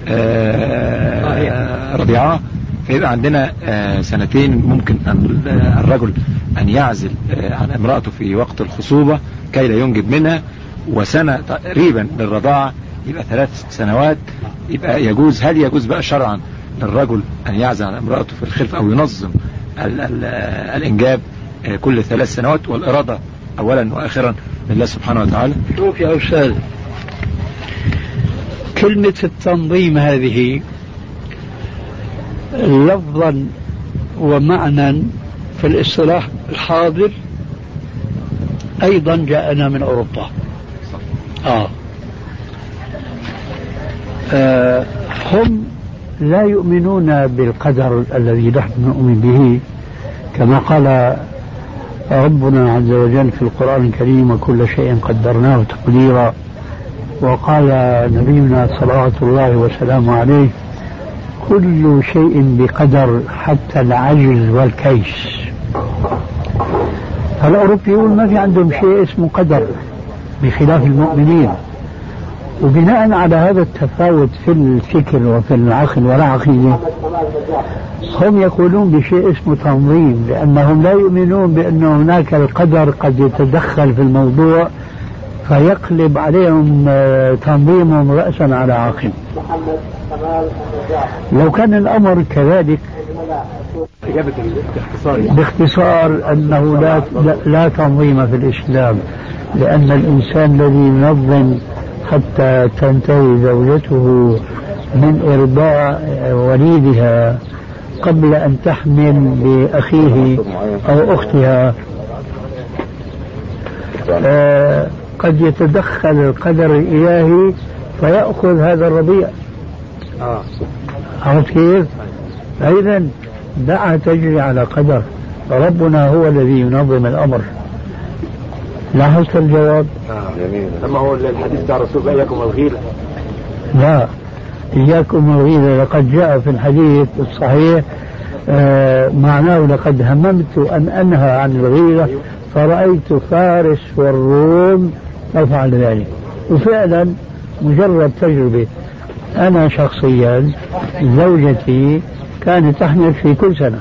رضيعة، فيبقى عندنا سنتين ممكن الرجل أن يعزل عن امرأته في وقت الخصوبة كي لا ينجب منها، وسنة تقريبا للرضاعة، يبقى 3 سنوات. يبقى يجوز، هل يجوز بقى شرعا للرجل أن يعزل عن امرأته في الخلف أو ينظم الإنجاب كل 3 سنوات، والإرادة أولا وآخرا لله سبحانه وتعالى؟ شوف يا أستاذ، كلمة التنظيم هذه لفظا ومعنى في الاصطلاح الحاضر أيضا جاءنا من أوروبا. هم لا يؤمنون بالقدر الذي نحن نؤمن به، كما قال ربنا عز وجل في القرآن الكريم وكل شيء قدرناه تقديرا، وقال نبينا صلوات الله وسلامه عليه كل شيء بقدر حتى العجز والكيس. فالأوروبيون ما في عندهم شيء اسمه قدر بخلاف المؤمنين، وبناء على هذا التفاوت في الفكر وفي العقل والعقيدة هم يقولون بشيء اسمه تنظيم، لأنهم لا يؤمنون بأن هناك القدر قد يتدخل في الموضوع فيقلب عليهم تنظيمهم رأسا على عقب. لو كان الأمر كذلك باختصار أنه لا تنظيم في الإسلام، لأن الإنسان الذي ينظم حتى تنتهي زوجته من إرضاع وليدها قبل أن تحمل بأخيه أو أختها، قد يتدخل القدر الإلهي فيأخذ هذا الرضيع. عرفت كيف؟ فإذا دعها تجري على قدر، ربنا هو الذي ينظم الأمر. لاحظت الجواب؟ أما هو الحديث بتاع الرسول إياكم والغيلة؟ لا، إياكم والغيلة لقد جاء في الحديث الصحيح معناه لقد هممت أن أنهى عن الغيلة فرأيت فارس والروم أفعل ذلك. وفعلا مجرد تجربة، أنا شخصيا زوجتي كانت تحمل في كل سنة،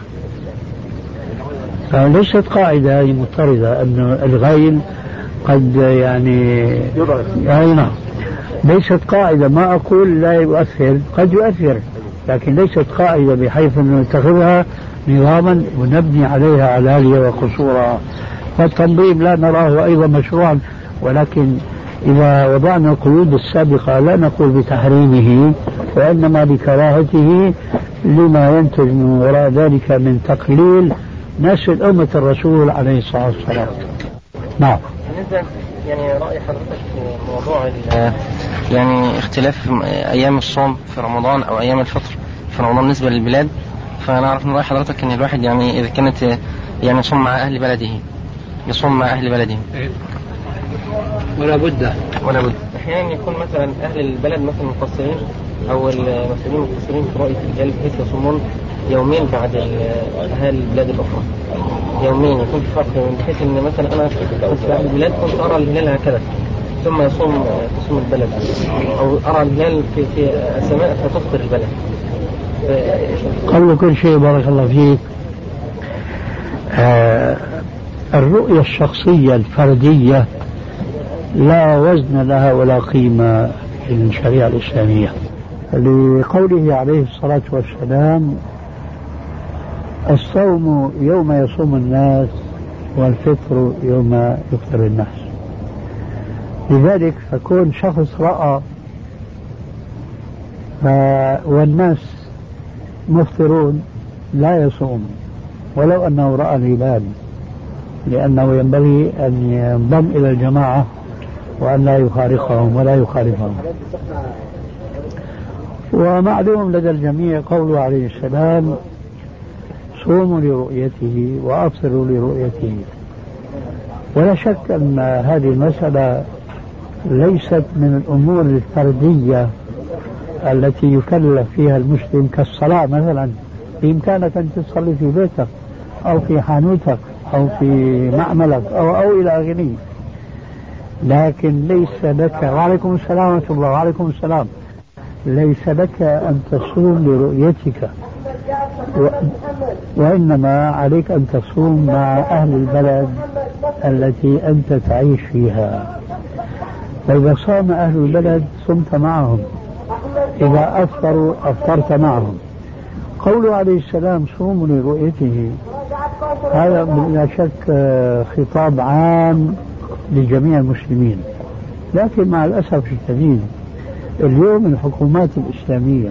فليست قاعدة مضطردة أن الغيل قد يعني نعم، ليست قاعدة. ما أقول لا يؤثر، قد يؤثر، لكن ليست قاعدة بحيث أن نتخذها نظاما ونبني عليها علالية وقصورها. فالتنظيم لا نراه أيضا مشروعا، ولكن إذا وضعنا القيود السابقة لا نقول بتحريمه، وإنما بكراهته لما ينتج من وراء ذلك من تقليل نسل أمة الرسول عليه الصلاة والسلام. نعم. بالنسبة يعني رأي حضرتك في موضوع يعني اختلاف أيام الصوم في رمضان أو أيام الفطر في رمضان بالنسبة للبلاد، فنعرف من رأي حضرتك أن الواحد يعني إذا كانت يعني يصوم مع أهل بلده يصوم مع أهل بلده ولا بد أحيانا يكون مثلا أهل البلد مثلا مقصرين أو المسؤولين مقصرين في رؤية الهلال بحيث يصومون يومين بعد أهل البلاد الأخرى، يومين يكون في فرق، بحيث أن مثلا أنا كنت في أهل البلاد كنت أرى الهلال هكذا ثم تصوم البلد، أو أرى الهلال في السماء فتفطر البلد. قبل كل شيء بارك الله فيك، الرؤية الشخصية الفردية لا وزن لها ولا قيمة في الشريعة الإسلامية، لقوله عليه الصلاة والسلام: الصوم يوم يصوم الناس والفطر يوم يفطر الناس. لذلك فكون شخص رأى والناس مفطرون لا يصوم ولو أنه رأى الهلال، لأنه ينبغي أن ينضم إلى الجماعة وأن لا يفارقهم ولا يخالفهم. ومعلوم لدى الجميع قوله عليه السلام: صوموا لرؤيته وأفطروا لرؤيته. ولا شك أن هذه المسألة ليست من الأمور الفردية التي يكلف فيها المسلم كالصلاة مثلا. بإمكانك أن تصلي في بيتك أو في حانوتك أو في معملك أو إلى آخره، لكن ليس لك، وعليكم السلام ورحمة الله، وعليكم السلام، ليس لك أن تصوم لرؤيتك، وإنما عليك أن تصوم مع أهل البلد التي أنت تعيش فيها. فإذا صام أهل البلد صمت معهم، إذا أفطروا أفطرت معهم. قوله عليه السلام: صوموا لرؤيته، هذا بلا شك خطاب عام لجميع المسلمين. لكن مع الأسف الشديد اليوم الحكومات الإسلامية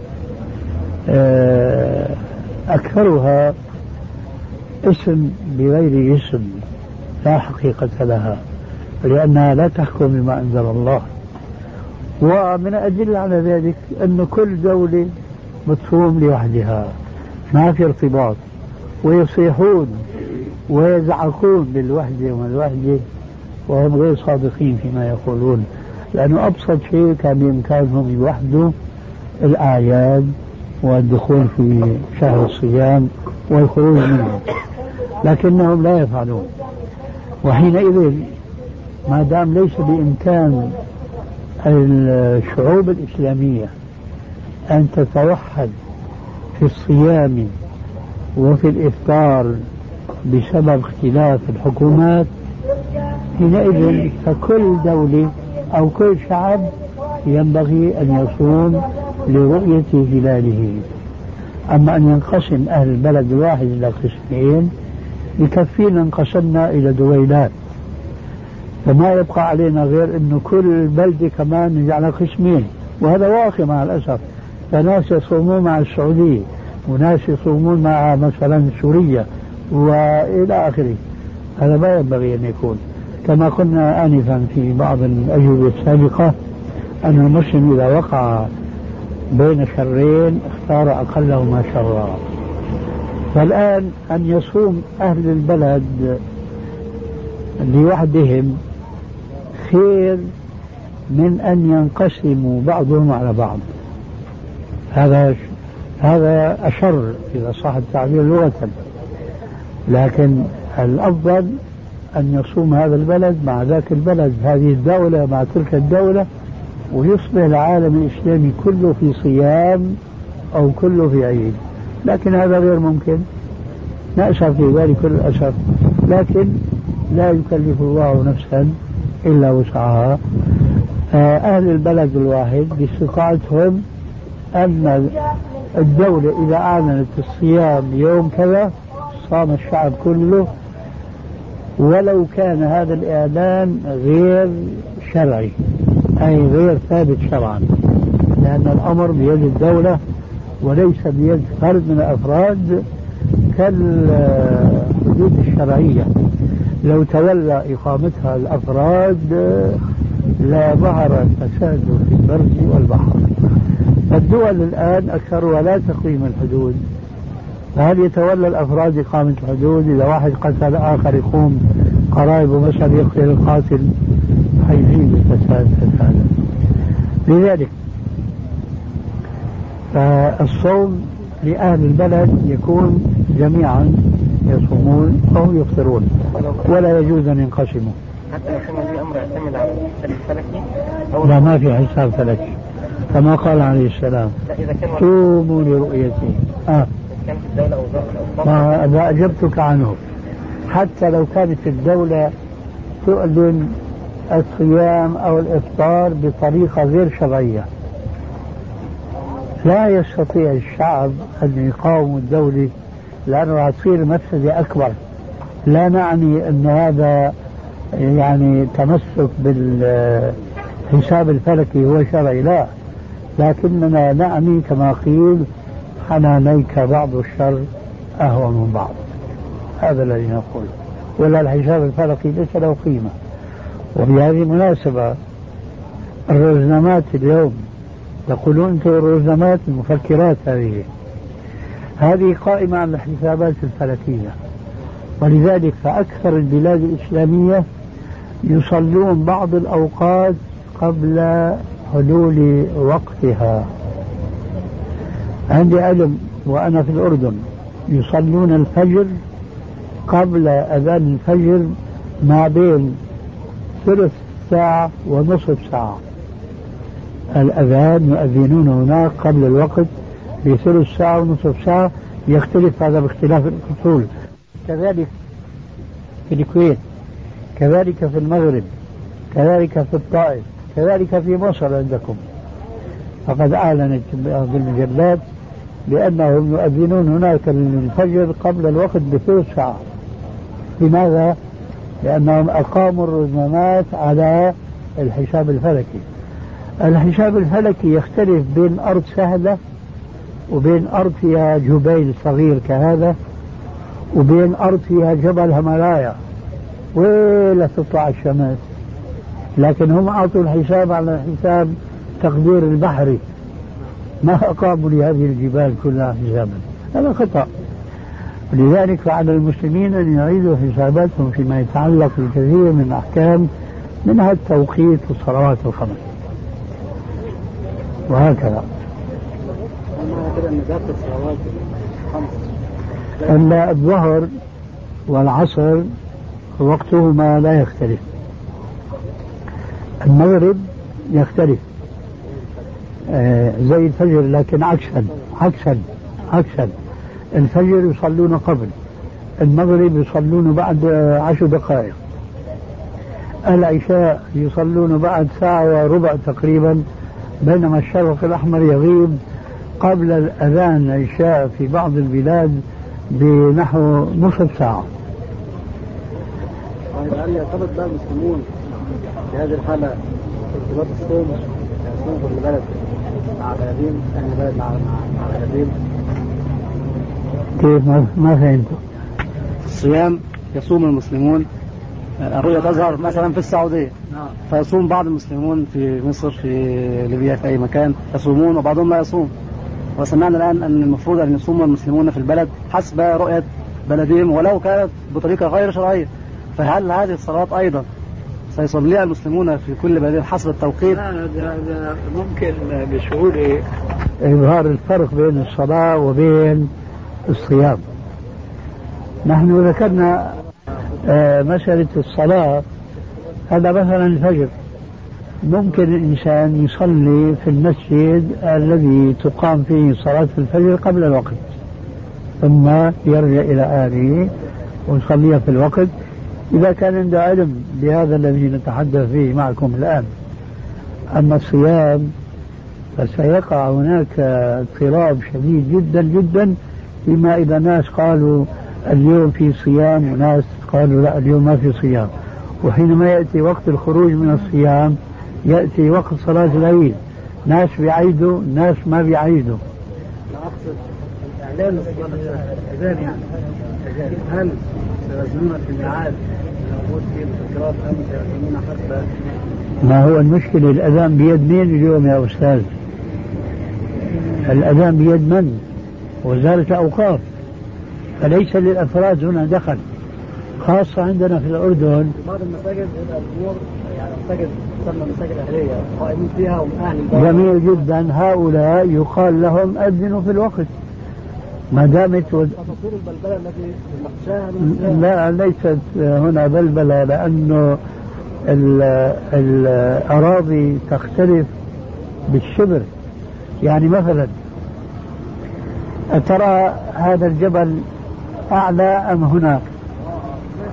أكثرها اسم بغير اسم لا حقيقة لها، لأنها لا تحكم بما أنزل الله. ومن الأدلة على ذلك أن كل دولة بتصوم لوحدها، ما في ارتباط، ويصيحون ويزعقون بالوحدة والوحدة وهم غير صادقين فيما يقولون، لأنه أبسط شيء كان بإمكانهم يوحدوا الأعياد والدخول في شهر الصيام والخروج منه، لكنهم لا يفعلون. وحينئذ ما دام ليس بإمكان الشعوب الإسلامية أن تتوحد في الصيام وفي الإفطار بسبب اختلاف الحكومات، حينئذ فكل دولة أو كل شعب ينبغي أن يصوم لرؤية هلاله. أما أن ينقسم أهل البلد الواحد إلى قسمين يكفينا انقسمنا إلى دويلات، فما يبقى علينا غير أنه كل بلدة كمان نجعلها قسمين، وهذا واقع مع الأسف. فناس يصومون مع السعودية وناس يصومون مع مثلا سوريا وإلى آخره. هذا ما ينبغي أن يكون. كما قلنا آنفا في بعض الأجوبة السابقة أن المسلم إذا وقع بين شرين اختار أقلهما شرا. فالآن أن يصوم أهل البلد لوحدهم خير من أن ينقسموا بعضهم على بعض. هذا أشر إذا صح التعبير لغة، لكن الأفضل أن يصوم هذا البلد مع ذاك البلد، هذه الدولة مع تلك الدولة، ويصبح العالم الإسلامي كله في صيام أو كله في عيد. لكن هذا غير ممكن، نأسف في ذلك كل الأسف، لكن لا يكلف الله نفسا إلا وسعها. أهل البلد الواحد باستطاعتهم أن الدولة إذا أعلنت الصيام يوم كذا صام الشعب كله، ولو كان هذا الإعلان غير شرعي أي غير ثابت شرعا، لأن الأمر بيد الدولة وليس بيد فرد من الأفراد كالحدود الشرعية. لو تولى إقامتها الأفراد لا ظهر الفساد في البر والبحر. فالدول الآن أكثرها لا تقيم الحدود، فهل يتولى الأفراد إقامة الحدود؟ إذا واحد قتل آخر يقوم قرايبه مثلا يقتل القاتل، حيزيد الفساد فسادا. لذلك فالصوم لأهل البلد يكون جميعا يصومون أو يفطرون، ولا يجوز أن ينقسموا. حتى يكون هذا الأمر يعتمد على الحساب الفلكي؟ لا، ما في حساب فلكي، كما قال عليه السلام: صوموا لرؤيته. كانت الدولة أو ما أجبتك عنه. حتى لو كانت الدولة تؤذن الصيام أو الإفطار بطريقة غير شرعية، لا يستطيع الشعب أن يقاوم الدولة، لأنه تصير مفسدة أكبر. لا نعني أن هذا يعني تمسك بالحساب الفلكي هو شرعي، لا، لكننا نعني كما قيل حنانيك بعض الشر أهون من بعض. هذا الذي نقول، ولا الحساب الفلكي ليس له قيمة. وبهذه المناسبة الروزنامات اليوم يقولون أنتم الروزنامات المفكرات هذه قائمة على الحسابات الفلكية، ولذلك فأكثر البلاد الإسلامية يصلون بعض الأوقات قبل حلول وقتها. عندي علم وأنا في الأردن يصلون الفجر قبل أذان الفجر ما بين ثلث ساعة ونصف ساعة. الأذان يؤذنون هناك قبل الوقت بثلث ساعة ونصف ساعة، يختلف هذا باختلاف الأصول. كذلك في الكويت، كذلك في المغرب، كذلك في الطائف، كذلك في مصر عندكم. فقد أعلنت بعض المجلات بأنهم يؤذنون هناك الفجر قبل الوقت بثلث ساعة. لماذا؟ لأنهم أقاموا الروزنامات على الحساب الفلكي. الحساب الفلكي يختلف بين أرض سهلة وبين أرض فيها جبيل صغير كهذا، وبين أرض فيها جبل هيمالايا ولا تطلع الشمس. لكن هم أعطوا الحساب على حساب تقدير البحري، ما أقاموا لهذه الجبال كلها حسابا. هذا خطأ. لذلك فعلى المسلمين أن يعيدوا حساباتهم فيما يتعلق بالكثير من الأحكام، منها التوقيت والصلوات الخمس وهكذا. أما الظهر والعصر وقتهما لا يختلف. المغرب يختلف زي الفجر، لكن عكسا. الفجر يصلون قبل، المغرب يصلون بعد 10 دقائق، العشاء يصلون بعد ساعة وربع تقريبا، بينما الشفق الأحمر يغيب قبل الأذان العشاء في بعض البلاد بنحو نصف ساعة. هل يرتبط بقى المسلمون في هذه الحالة ارتباط الصوم في البلد مع بلدين، يعني بلد مع بلدين؟ كيف؟ ما فهمت. الصيام يصوم المسلمون، الرؤية تظهر مثلا في السعودية فيصوم بعض المسلمون في مصر، في ليبيا، في أي مكان يصومون وبعضهم لا يصوم. وسمعنا الآن أن المفروض أن يصوم المسلمون في البلد حسب رؤية بلدهم ولو كانت بطريقة غير شرعية. فهل هذه الصلوات أيضا سيصليها المسلمون في كل بلد حسب التوقيت؟ هذا ممكن بسهولة إظهار الفرق بين الصلاة وبين الصيام. نحن ذكرنا مسألة الصلاة، هذا مثلا الفجر ممكن الإنسان يصلي في المسجد الذي تقام فيه صلاة الفجر قبل الوقت، ثم يرجع إلى أهله ويصليها في الوقت إذا كان عنده علم بهذا الذي نتحدث فيه معكم الآن. أما الصيام فسيقع هناك اضطراب شديد جدا جدا، فيما إذا ناس قالوا اليوم في صيام وناس قالوا لا اليوم ما في صيام، وحينما يأتي وقت الخروج من الصيام يأتي وقت صلاة العيد، ناس بيعيدوا ناس ما بيعيدوا. أقصد إعلان الأذان، يعني هل سيلزمون في الميعاد موجود في الفكرات أم سيلزمون حتى؟ ما هو المشكلة؟ الأذان بيد مين اليوم يا أستاذ؟ الأذان بيد من؟ وزارة الأوقاف، فليس للأفراد هنا دخل، خاصة عندنا في الأردن. بعض المساجد الأمور يعني مساجد تسمى مساجد أهلية قائمين فيها ومن أهل البلد. جميل جدا، هؤلاء يقال لهم أذنوا في الوقت ما دامت تصير البلبلة التي نخشاها. لا ليست هنا بلبلة، لأنه الأراضي تختلف بالشبر. يعني مثلا أترى هذا الجبل أعلى أم هناك؟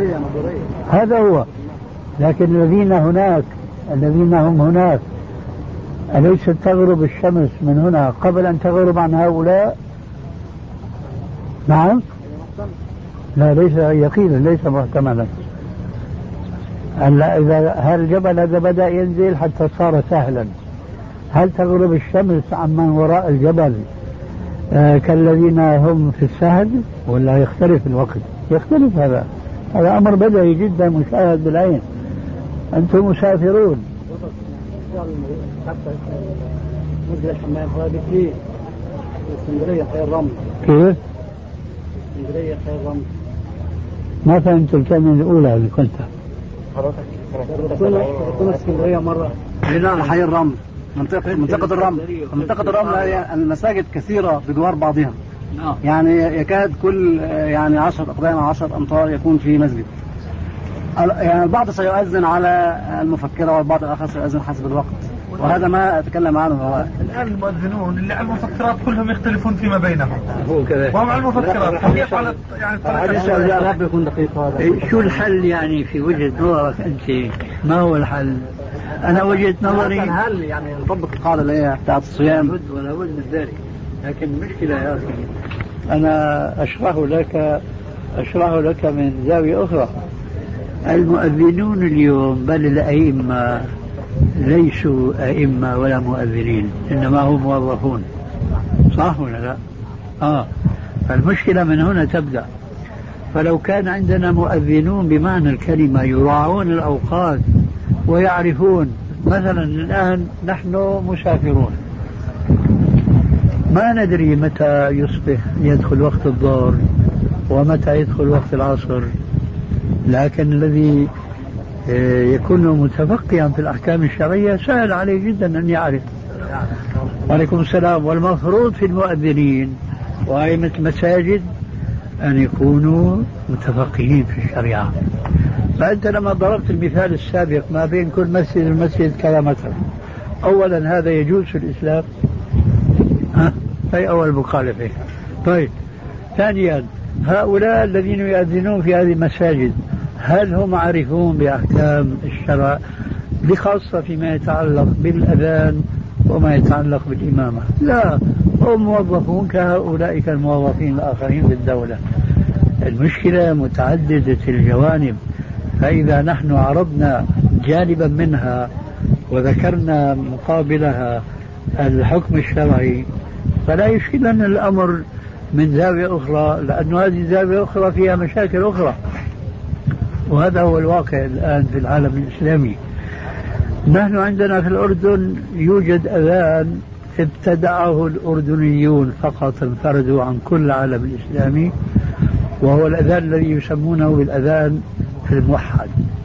هذا هو. لكن الذين هم هناك أليست تغرب الشمس من هنا قبل أن تغرب عن هؤلاء؟ نعم. لا ليس يقينا، ليس محتملا. هل الجبل هذا بدأ ينزل حتى صار سهلا؟ هل تغرب الشمس عمن وراء الجبل كالذين هم في السهل، ولا يختلف الوقت؟ يختلف. هذا أمر بديهي جدا مشاهد بالعين، أنتم مسافرون. كيف؟ ما فهمت الكلمة الأولى اللي قلتها. رحنا اسكندرية مرة بناء حي الرمل، منطقة الرمل المساجد كثيرة بجوار بعضها، يعني يكاد كل 10 أقدام 10 أمتار يكون في مسجد. يعني البعض سيؤذن على المفكرة والبعض الآخر سيؤذن حسب الوقت، وهذا ما أتكلم عنه. هو الآن المؤذنون اللي على المفكرات كلهم يختلفون فيما بينهم، هو كذا وهم على المفكرات كيف على يعني يكون دقيق هذا. شو الحل يعني في وجهة نظرك أنت؟ ما هو الحل؟ أنا وجهة نظري هل يعني نطبق القاعدة اللي هي بتاعت الصيام؟ ولا بد من ذلك، لكن المشكلة يا أخي أنا أشرح لك من زاوية أخرى. المؤذنون اليوم بل الأئمة ليسوا أئمة ولا مؤذنين، إنما هم موظفون، صح ولا لا؟ فالمشكلة من هنا تبدأ. فلو كان عندنا مؤذنون بمعنى الكلمة يراعون الأوقات ويعرفون، مثلا الآن نحن مسافرون ما ندري متى يصبح يدخل وقت الظهر ومتى يدخل وقت العصر، لكن الذي يكون متفقيا في الأحكام الشرعية سهل عليه جدا أن يعرف. وعليكم السلام. والمفروض في المؤذنين وأئمة المساجد أن يكونوا متفقهين في الشريعة. فأنت لما ضربت المثال السابق ما بين كل مسجد والمسجد كذا متر، أولا هذا يجوز في الإسلام؟ هي أول مخالفة. طيب، ثانيا هؤلاء الذين يؤذنون في هذه المساجد هل هم عارفون بأحكام الشرع بخاصة فيما يتعلق بالأذان وما يتعلق بالإمامة؟ لا، هم موظفون كهؤلاء الموظفين الآخرين في الدولة. المشكلة متعددة الجوانب، فإذا نحن عرضنا جانبا منها وذكرنا مقابلها الحكم الشرعي فلا يشكلنا الأمر من زاوية أخرى، لأن هذه الزاوية الأخرى فيها مشاكل أخرى. وهذا هو الواقع الآن في العالم الإسلامي. نحن عندنا في الأردن يوجد أذان ابتدعه الأردنيون فقط، انفردوا عن كل العالم الإسلامي، وهو الأذان الذي يسمونه بالأذان الموحد.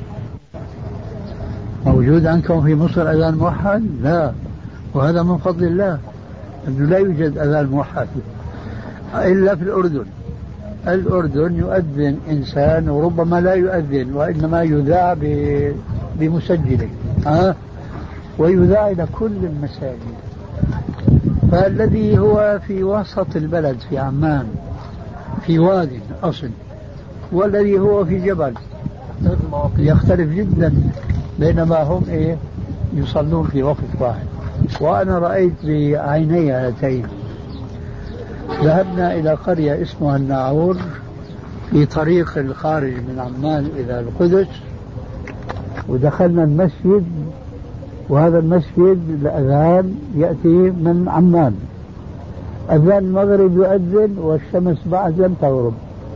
موجود عندكم في مصر أذان موحد؟ لا، وهذا من فضل الله أنه لا يوجد أذان موحد إلا في الأردن. الأردن يؤذن إنسان وربما لا يؤذن وإنما يذاع بمسجله ويذاع إلى كل المساجد. فالذي هو في وسط البلد في عمان في وادي أصل، والذي هو في جبل يختلف جدا، بينما هم يصلون في وقت واحد. وأنا رأيت بعيني هاتين. ذهبنا إلى قرية اسمها الناعور في طريق الخارج من عمان إلى القدس، ودخلنا المسجد، وهذا المسجد الأذان يأتي من عمان. أذان المغرب يؤذن والشمس بعد لم تغرب.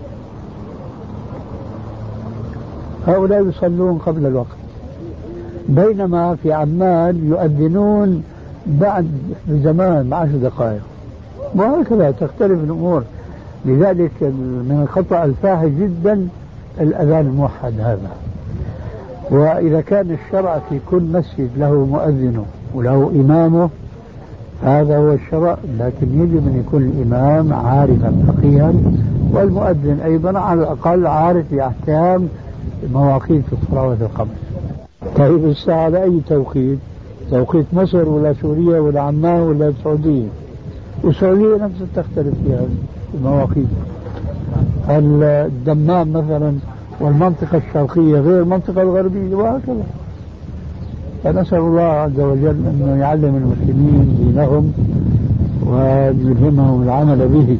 هؤلاء يصلون قبل الوقت، بينما في عمان يؤذنون بعد بزمان 10 دقائق، وهكذا تختلف الأمور. لذلك من الخطأ الفاحش جدا الأذان الموحد هذا. وإذا كان الشرع في كل مسجد له مؤذنه وله إمامه هذا هو الشرع، لكن يجب أن يكون الإمام عارفا فقيها، والمؤذن أيضا على الأقل عارف بأحكام مواقيت الصلوات الخمس. طيب الساعة بأي توقيت؟ توقيت مصر ولا سوريا ولا عمان ولا السعودية؟ والسعودية نفسها تختلف فيها المواقيت. الدمام مثلا والمنطقة الشرقية غير المنطقة الغربية وهكذا. فنسأل الله عز وجل أنه يعلم المسلمين دينهم ويلهمهم العمل به.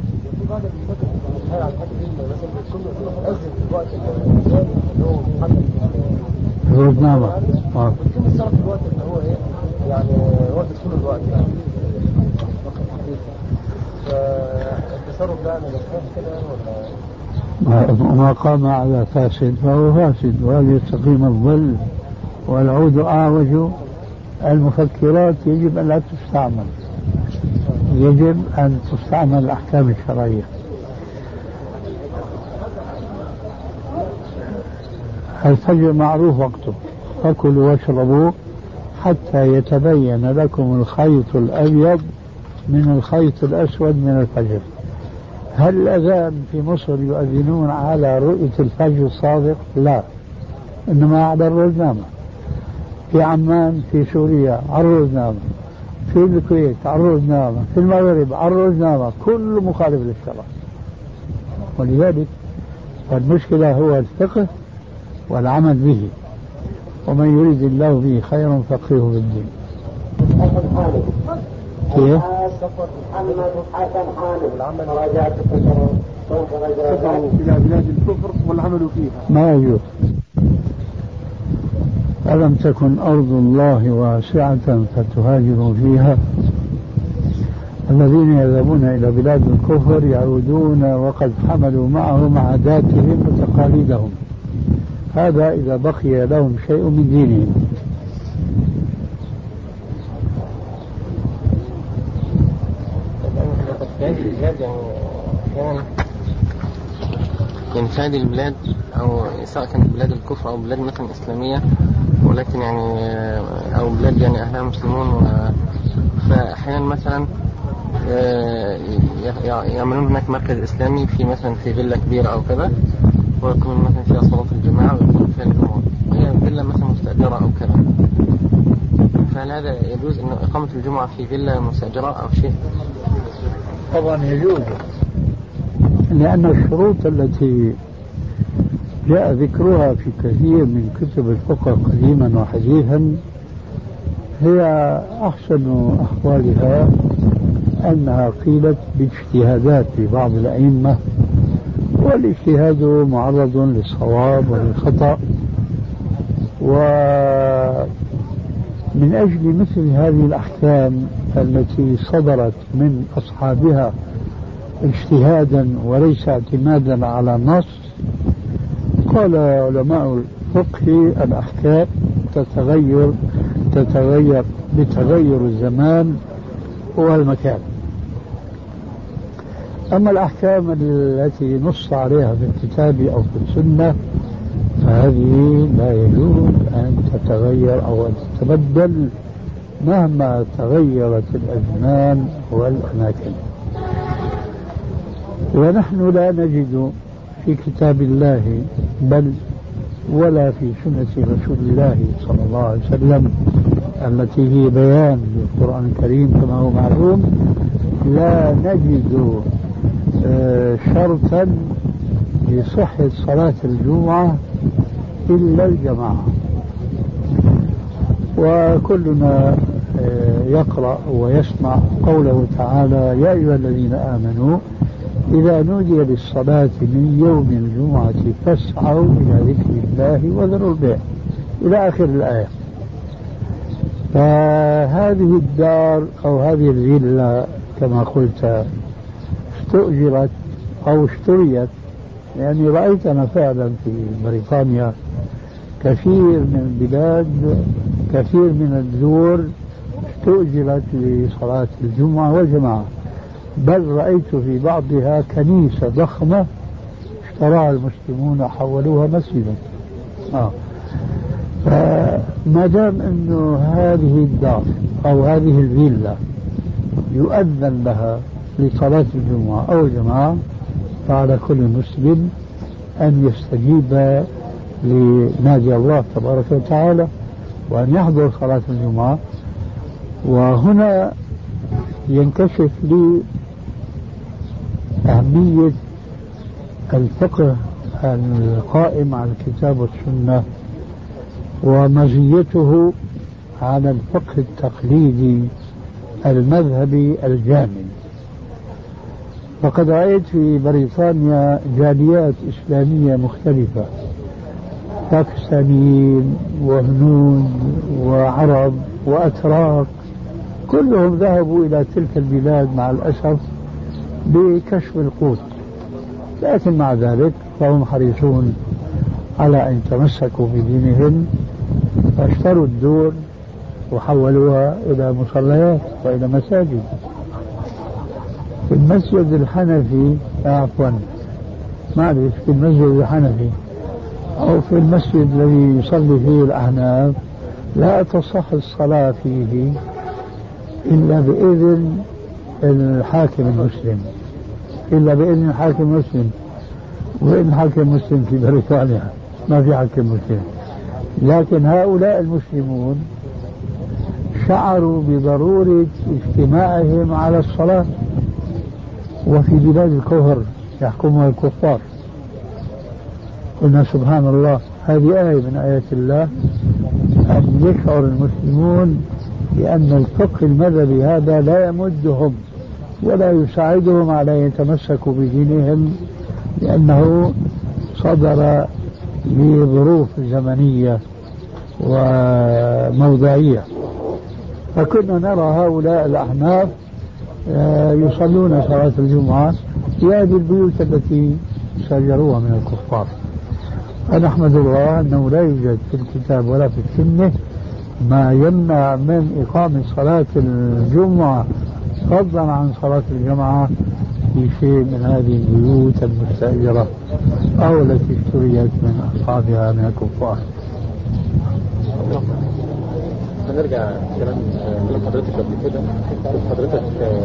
روزنامة يعني وقت كل الوقت يعني فالتصرف ده كده وما قام على فاسد فهو فاسد، وهل يستقيم الظل والعود أعوج. المفكرات يجب أن لا تستعمل، يجب أن تستعمل الأحكام الشرعية. الفجر معروف وقته، فكلوا واشربوا حتى يتبين لكم الخيط الأبيض من الخيط الأسود من الفجر. هل الأذان في مصر يؤذنون على رؤية الفجر الصادق؟ لا، إنما على الروزنامة. في عمان في سوريا على الروزنامة، في الكويت على الروزنامة، في المغرب على الروزنامة، كل مخالف للشرع. ولذلك المشكلة هو الفقه والعمل به، ومن يريد الله به خيرا فقهه في الدين. كيف؟ محمد حسن حامد العمل مراجعة إلى بلاد الكفر والعمل فيها ما يجوز. ألم تكن أرض الله واسعة فتهاجروا فيها. الذين يذهبون إلى بلاد الكفر يعودون وقد حملوا معهم عاداتهم وتقاليدهم، هذا إذا بقي لهم شيء من دينهم. يعني في هذه البلاد أو سواء كانت بلاد الكفر أو بلاد مثلا إسلامية، ولكن يعني أو بلاد يعني أهلها مسلمون، فأحيانا مثلا يعملون هناك مركز إسلامي في مثلا في فيلا كبيرة أو كذا، ويكون مثلا فيها صلاة الجماعة ويكون فيها الجمعة، وهي فيلا مثلا مستأجرة أو كذا. فهل هذا يجوز إنه إقامة الجمعة في فيلا مستأجرة أو شيء؟ طبعا يجوز، لأن الشروط التي جاء ذكرها في كثير من كتب الفقه قديما وحديثا هي أحسن أحوالها أنها قيلت باجتهادات لبعض الأئمة، والاجتهاد معرض للصواب وللخطأ، ومن أجل مثل هذه الأحكام التي صدرت من أصحابها اجتهادا وليس اعتمادا على نص، قال علماء الفقه الأحكام تتغير بتغير الزمان والمكان. أما الأحكام التي نص عليها في الكتاب أو في السنة فهذه لا يجوز أن تتغير أو أن تتبدل مهما تغيرت الأزمان والأماكن. ونحن لا نجد في كتاب الله بل ولا في سنة رسول الله صلى الله عليه وسلم التي هي بيان للقرآن الكريم كما هو معلوم، لا نجد شرطا لصحة صلاة الجمعة إلا الجماعة. وكلنا يقرأ ويسمع قوله تعالى: يا أيها الذين آمنوا إذا نودي للصلاة من يوم الجمعة فاسعوا إلى ذكر الله وذروا البيع إلى آخر الآية. فهذه الدار أو هذه الفيلا كما قلت استؤجرت أو اشتريت، يعني رأيت أنا فعلا في بريطانيا كثير من البلاد كثير من الدور استؤجرت لصلاة الجمعة والجماعة، بل رأيت في بعضها كنيسة ضخمة اشتراها المسلمون وحولوها مسجدا. فما دام انه هذه الدار او هذه الفيلا يؤذن لها لصلاة الجمعة او الجماعة، فعلى كل مسلم ان يستجيب لنادي الله تبارك وتعالى وان يحضر صلاة الجمعة. وهنا ينكشف لي أهمية الفقه القائم على الكتاب والسنة ومزيته على الفقه التقليدي المذهبي الجامد. فقد رأيت في بريطانيا جاليات إسلامية مختلفة، باكستانيين وهنود وعرب وأتراك، كلهم ذهبوا إلى تلك البلاد مع الأسف بكشف القوت، لكن مع ذلك فهم حريصون على أن يتمسكوا بدينهم، فاشتروا الدور وحولوها إلى مصليات وإلى مساجد. في المسجد الحنفي في المسجد الحنفي أو في المسجد الذي يصلي فيه الأحناف لا تصح الصلاة فيه إلا بإذن الحاكم المسلم، وإن الحاكم المسلم في بريطانيا ما في حاكم مسلم. لكن هؤلاء المسلمون شعروا بضرورة اجتماعهم على الصلاة، وفي بلاد الكفر يحكمها الكفار. قلنا سبحان الله، هذه آية من آيات الله، أن يشعر المسلمون بأن الفقه المذهبي هذا لا يمدهم ولا يساعدهم على أن يتمسكوا بدينهم، لأنه صدر بظروف زمنية وموضعية. فكنا نرى هؤلاء الأحناف يصلون صلاة الجمعة في هذه البيوت التي سجروها من الكفار. فنحمد الله أنه لا يوجد في الكتاب ولا في السنة ما يمنع من إقامة صلاة الجمعة فضلا عن صلاة الجمعة في شيء من هذه البيوت المستأجرة أو التي اشتريت من أصحابها من الكفار. هنرجع كلام حضرتك قبل كده، حضرتك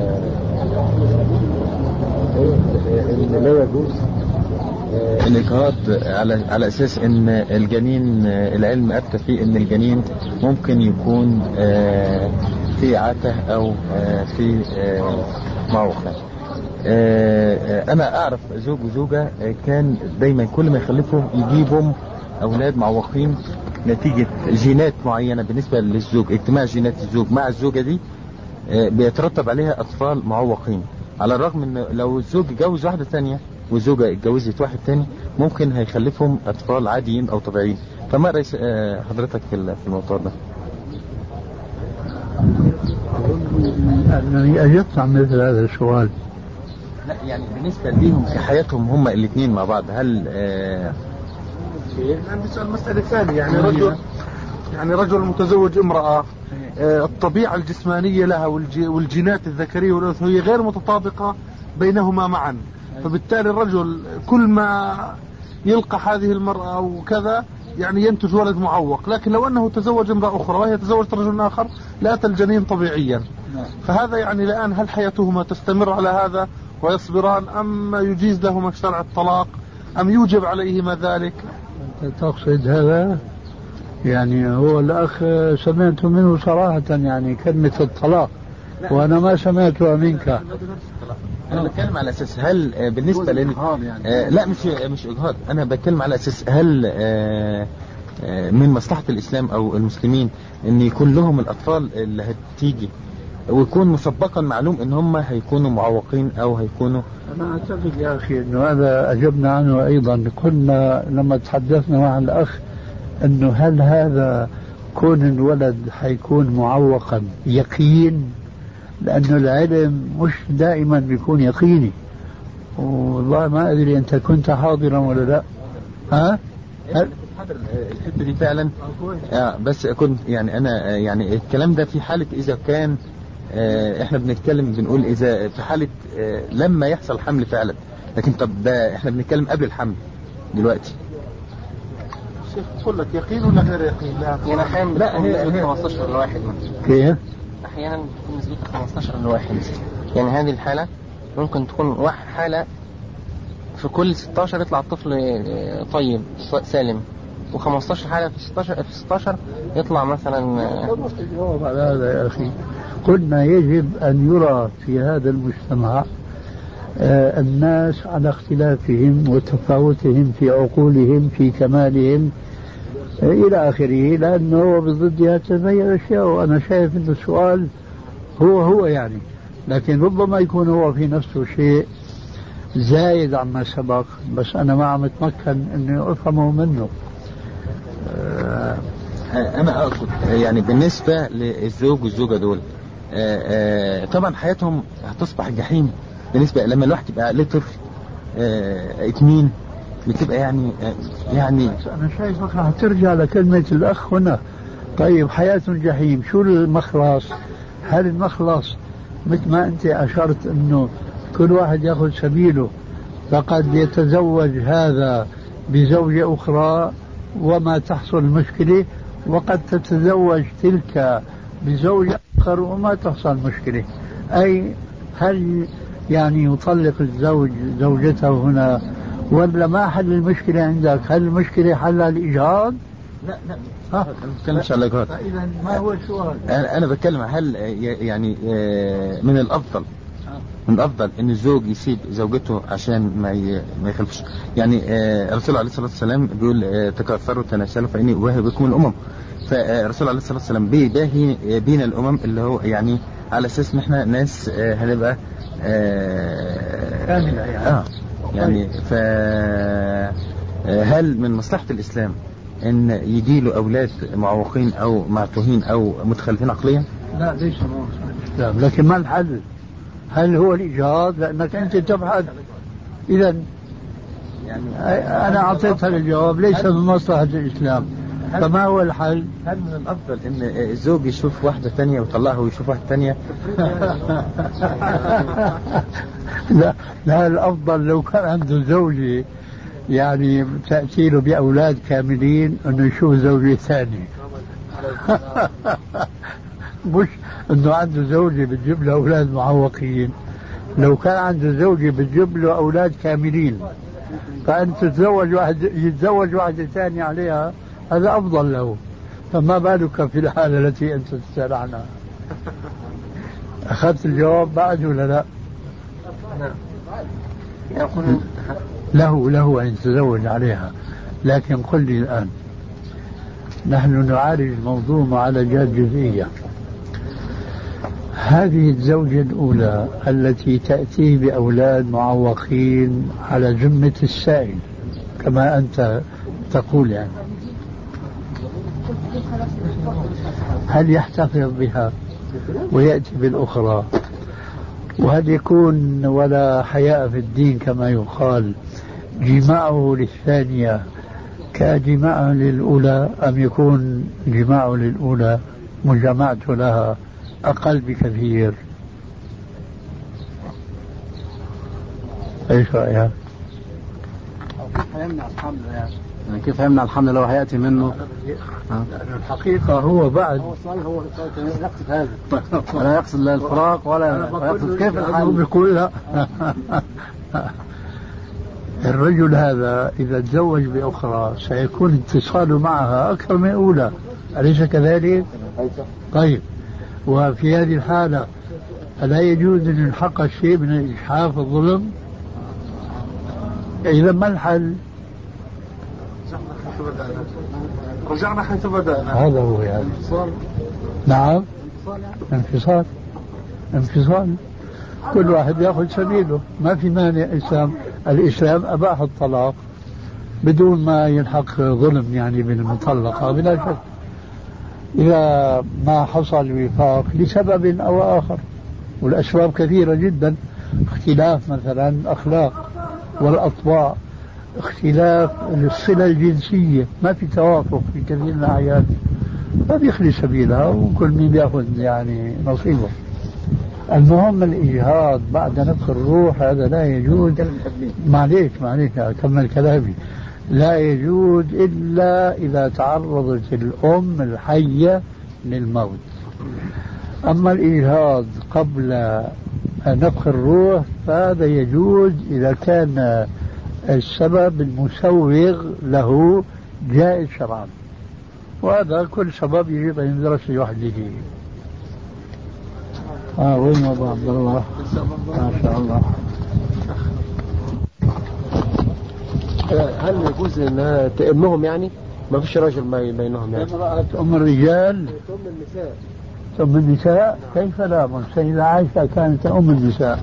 ان لا يجوز الاجهاض على اساس ان الجنين، العلم افتى فيه ان الجنين ممكن يكون في عته او في معوقه. انا اعرف زوج وزوجه كان دايما كل ما يخلفوا يجيبهم اولاد معوقين نتيجة جينات معينة. بالنسبة للزوج اجتماع جينات الزوج مع الزوجة دي بيترتب عليها أطفال معوقين، على الرغم أن لو الزوج اتجوز واحدة ثانية والزوجة اتجوزت واحد ثاني ممكن هيخلفهم أطفال عاديين أو طبيعيين. فما رأي حضرتك في الموضوع ده؟ أنني أجبت عن مثل هذا السؤال. لا يعني بالنسبة ليهم في حياتهم هم الاثنين مع بعض، هل نسأل مسألة ثانية؟ يعني رجل متزوج امرأة، الطبيعة الجسمانية لها والجينات الذكرية والأنثوية غير متطابقة بينهما معا، فبالتالي الرجل كل ما يلقى هذه المرأة وكذا يعني ينتج ولد معوق. لكن لو أنه تزوج امرأة أخرى وهي تزوجت رجل آخر لأتى الجنين طبيعيا. فهذا يعني الآن هل حياتهما تستمر على هذا ويصبران، أم يجيز لهما شرع الطلاق، أم يوجب عليهما ذلك؟ أنت تقصد هذا؟ يعني هو الأخ سمعت منه صراحة يعني كلمة الطلاق، وأنا ما سمعتها منك. أنا بتكلم على أساس هل بالنسبة لا مش إجهاض، أنا بتكلم على أساس هل من مصلحة الإسلام أو المسلمين أن يكون لهم الأطفال اللي هتيجي ويكون مسبقا معلوم ان هم هيكونوا معوقين او هيكونوا. انا اعتقد يا اخي انه هذا اجبنا عنه ايضا. كنا لما تحدثنا مع الاخ انه هل هذا كون الولد حيكون معوقا يقين، لانه العلم مش دائما بيكون يقيني، والله ما ادري انت كنت حاضرا ولا لا. ها كنت حاضر الحته دي فعلا. بس كنت يعني انا يعني الكلام ده في حاله اذا كان احنا بنتكلم بنقول اذا في حالة لما يحصل حمل فعلا، لكن طب ده احنا بنتكلم قبل الحمل دلوقتي. شيخ يقول لك يقين ولا غير يقين؟ يعني احيانا لا هي 15 لواحد كيف؟ احيانا بتكون نسبتها 15 لواحد. يعني هذه الحالة ممكن تكون حالة في كل 16 يطلع الطفل طيب سالم، و15 حالة في 16 يطلع مثلا. الجواب على هذا يا أخي، قلنا يجب أن يرى في هذا المجتمع الناس على اختلافهم وتفاوتهم في عقولهم في كمالهم إلى آخره، لأنه بضدها تتغير أشياء. وأنا شايف أن السؤال هو يعني، لكن ربما يكون هو في نفسه شيء زايد عما سبق، بس أنا ما عم أتمكن أني أفهمه منه. أنا أقصد يعني بالنسبة للزوج والزوجة دول طبعا حياتهم هتصبح جحيم بالنسبة لما الواحد يبقى له طفل اتنين، بتبقى يعني أنا شايفك راح ترجع لكلمة الأخ هنا. طيب حياة جحيم، شو المخلص؟ هل المخلص مثل ما أنت أشرت أنه كل واحد يأخذ سبيله، فقد يتزوج هذا بزوجة أخرى وما تحصل مشكلة، وقد تتزوج تلك بزوج آخر وما تحصل مشكلة. أي هل يعني يطلق الزوج زوجته هنا ولا ما حل المشكلة عندك؟ هل المشكلة حلها الإجهاض؟ لا ما بتكلمش على الإجهاض. إذا ما هو السؤال؟ أنا بتكلم هل يعني من الأفضل ان الزوج يسيب زوجته عشان ما يخلفش. يعني الرسول عليه الصلاه والسلام بيقول تكاثروا تناسلوا فاني اباهي بكم الامم. فالرسول عليه الصلاه والسلام بيباهي بين الامم، اللي هو يعني على اساس ان احنا ناس هنبقى كامله يعني هل من مصلحه الاسلام ان يجيله اولاد معوقين او معتوهين او متخلفين عقليا؟ لا ليس من مصلحه الاسلام، لكن ما الحل؟ هل هو الإيجاد؟ لأنك أنت تبحث. إذا يعني أنا أعطيتها الجواب ليس من مصلحة الإسلام، فما هو الحل؟ هل من الأفضل أن الزوج يشوف واحدة تانية ويطلعها ويشوف واحدة تانية؟ لا الأفضل لو كان عنده زوجة يعني تأتي له بأولاد كاملين أنه يشوف زوجة ثانية. مش انه عنده زوجة بتجيب له اولاد معوقين. لو كان عنده زوجة بتجيب له اولاد كاملين، فان يتزوج واحدة ثانية عليها، هذا افضل له. فما بالك في الحالة التي انت تسأل عنها؟ اخذت الجواب بعد ولا لا؟ له ان يتزوج عليها، لكن قل لي الان، نحن نعالج الموضوع معالجات جزئية. هذه الزوجة الأولى التي تأتي بأولاد معوقين على ذمة السائل كما أنت تقول، يعني هل يحتفظ بها ويأتي بالأخرى؟ وهل يكون ولا حياء في الدين كما يقال جماعه للثانية كجماعه للأولى، أم يكون جماعه للأولى مجامعته لها أقل بكثير؟ ايش رأيك؟ كيف يمنع الحمل يعني كيف يمنع الحمل لو هيأتي منه؟ الحقيقة هو بعد هو يقصد هذا ولا يقصد لا الفراق ولا يقصد كيف الحمل. بيقول لا. الرجل هذا إذا تزوج بأخرى سيكون اتصاله معها أكثر من أولى، أليس كذلك؟ طيب، وفي هذه الحالة ألا يجوز أن يلحق شيء من الإجحاف الظلم؟ إذا ما الحل؟ رجعنا حيث بدأنا. هذا هو يعني. نعم، انفصال. كل واحد يأخذ سبيله، ما في مانع. الإسلام أباح الطلاق بدون ما يلحق ظلم يعني بالمطلقة بلا شك، إذا ما حصل وفاق لسبب أو آخر، والأسباب كثيرة جدا. اختلاف مثلا الأخلاق والأطباع، اختلاف الصلة الجنسية، ما في توافق في كثير من الأعياد، ما بيخلي سبيلها وكل مين بياخذ يعني نصيبه. المهم الإجهاض بعد نفخ الروح هذا لا يجوز. معليش أكمل كلامي. لا يجوز إلا إذا تعرضت الأم الحية للموت. أما الإجهاض قبل نفخ الروح فهذا يجوز إذا كان السبب المسوغ له جائز شرعا، وهذا كل سبب يجب أن يدرس لوحده. وين وضع عبد الله؟ ما شاء الله. هل يجوز انها تأمهم يعني؟ ما فيش راجل بينهم يعني؟ امرأة أم الرجال تأم النساء. أم النساء كيف لا؟ السيدة عائشة كانت أم النساء.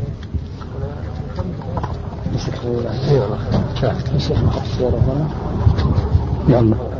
يلا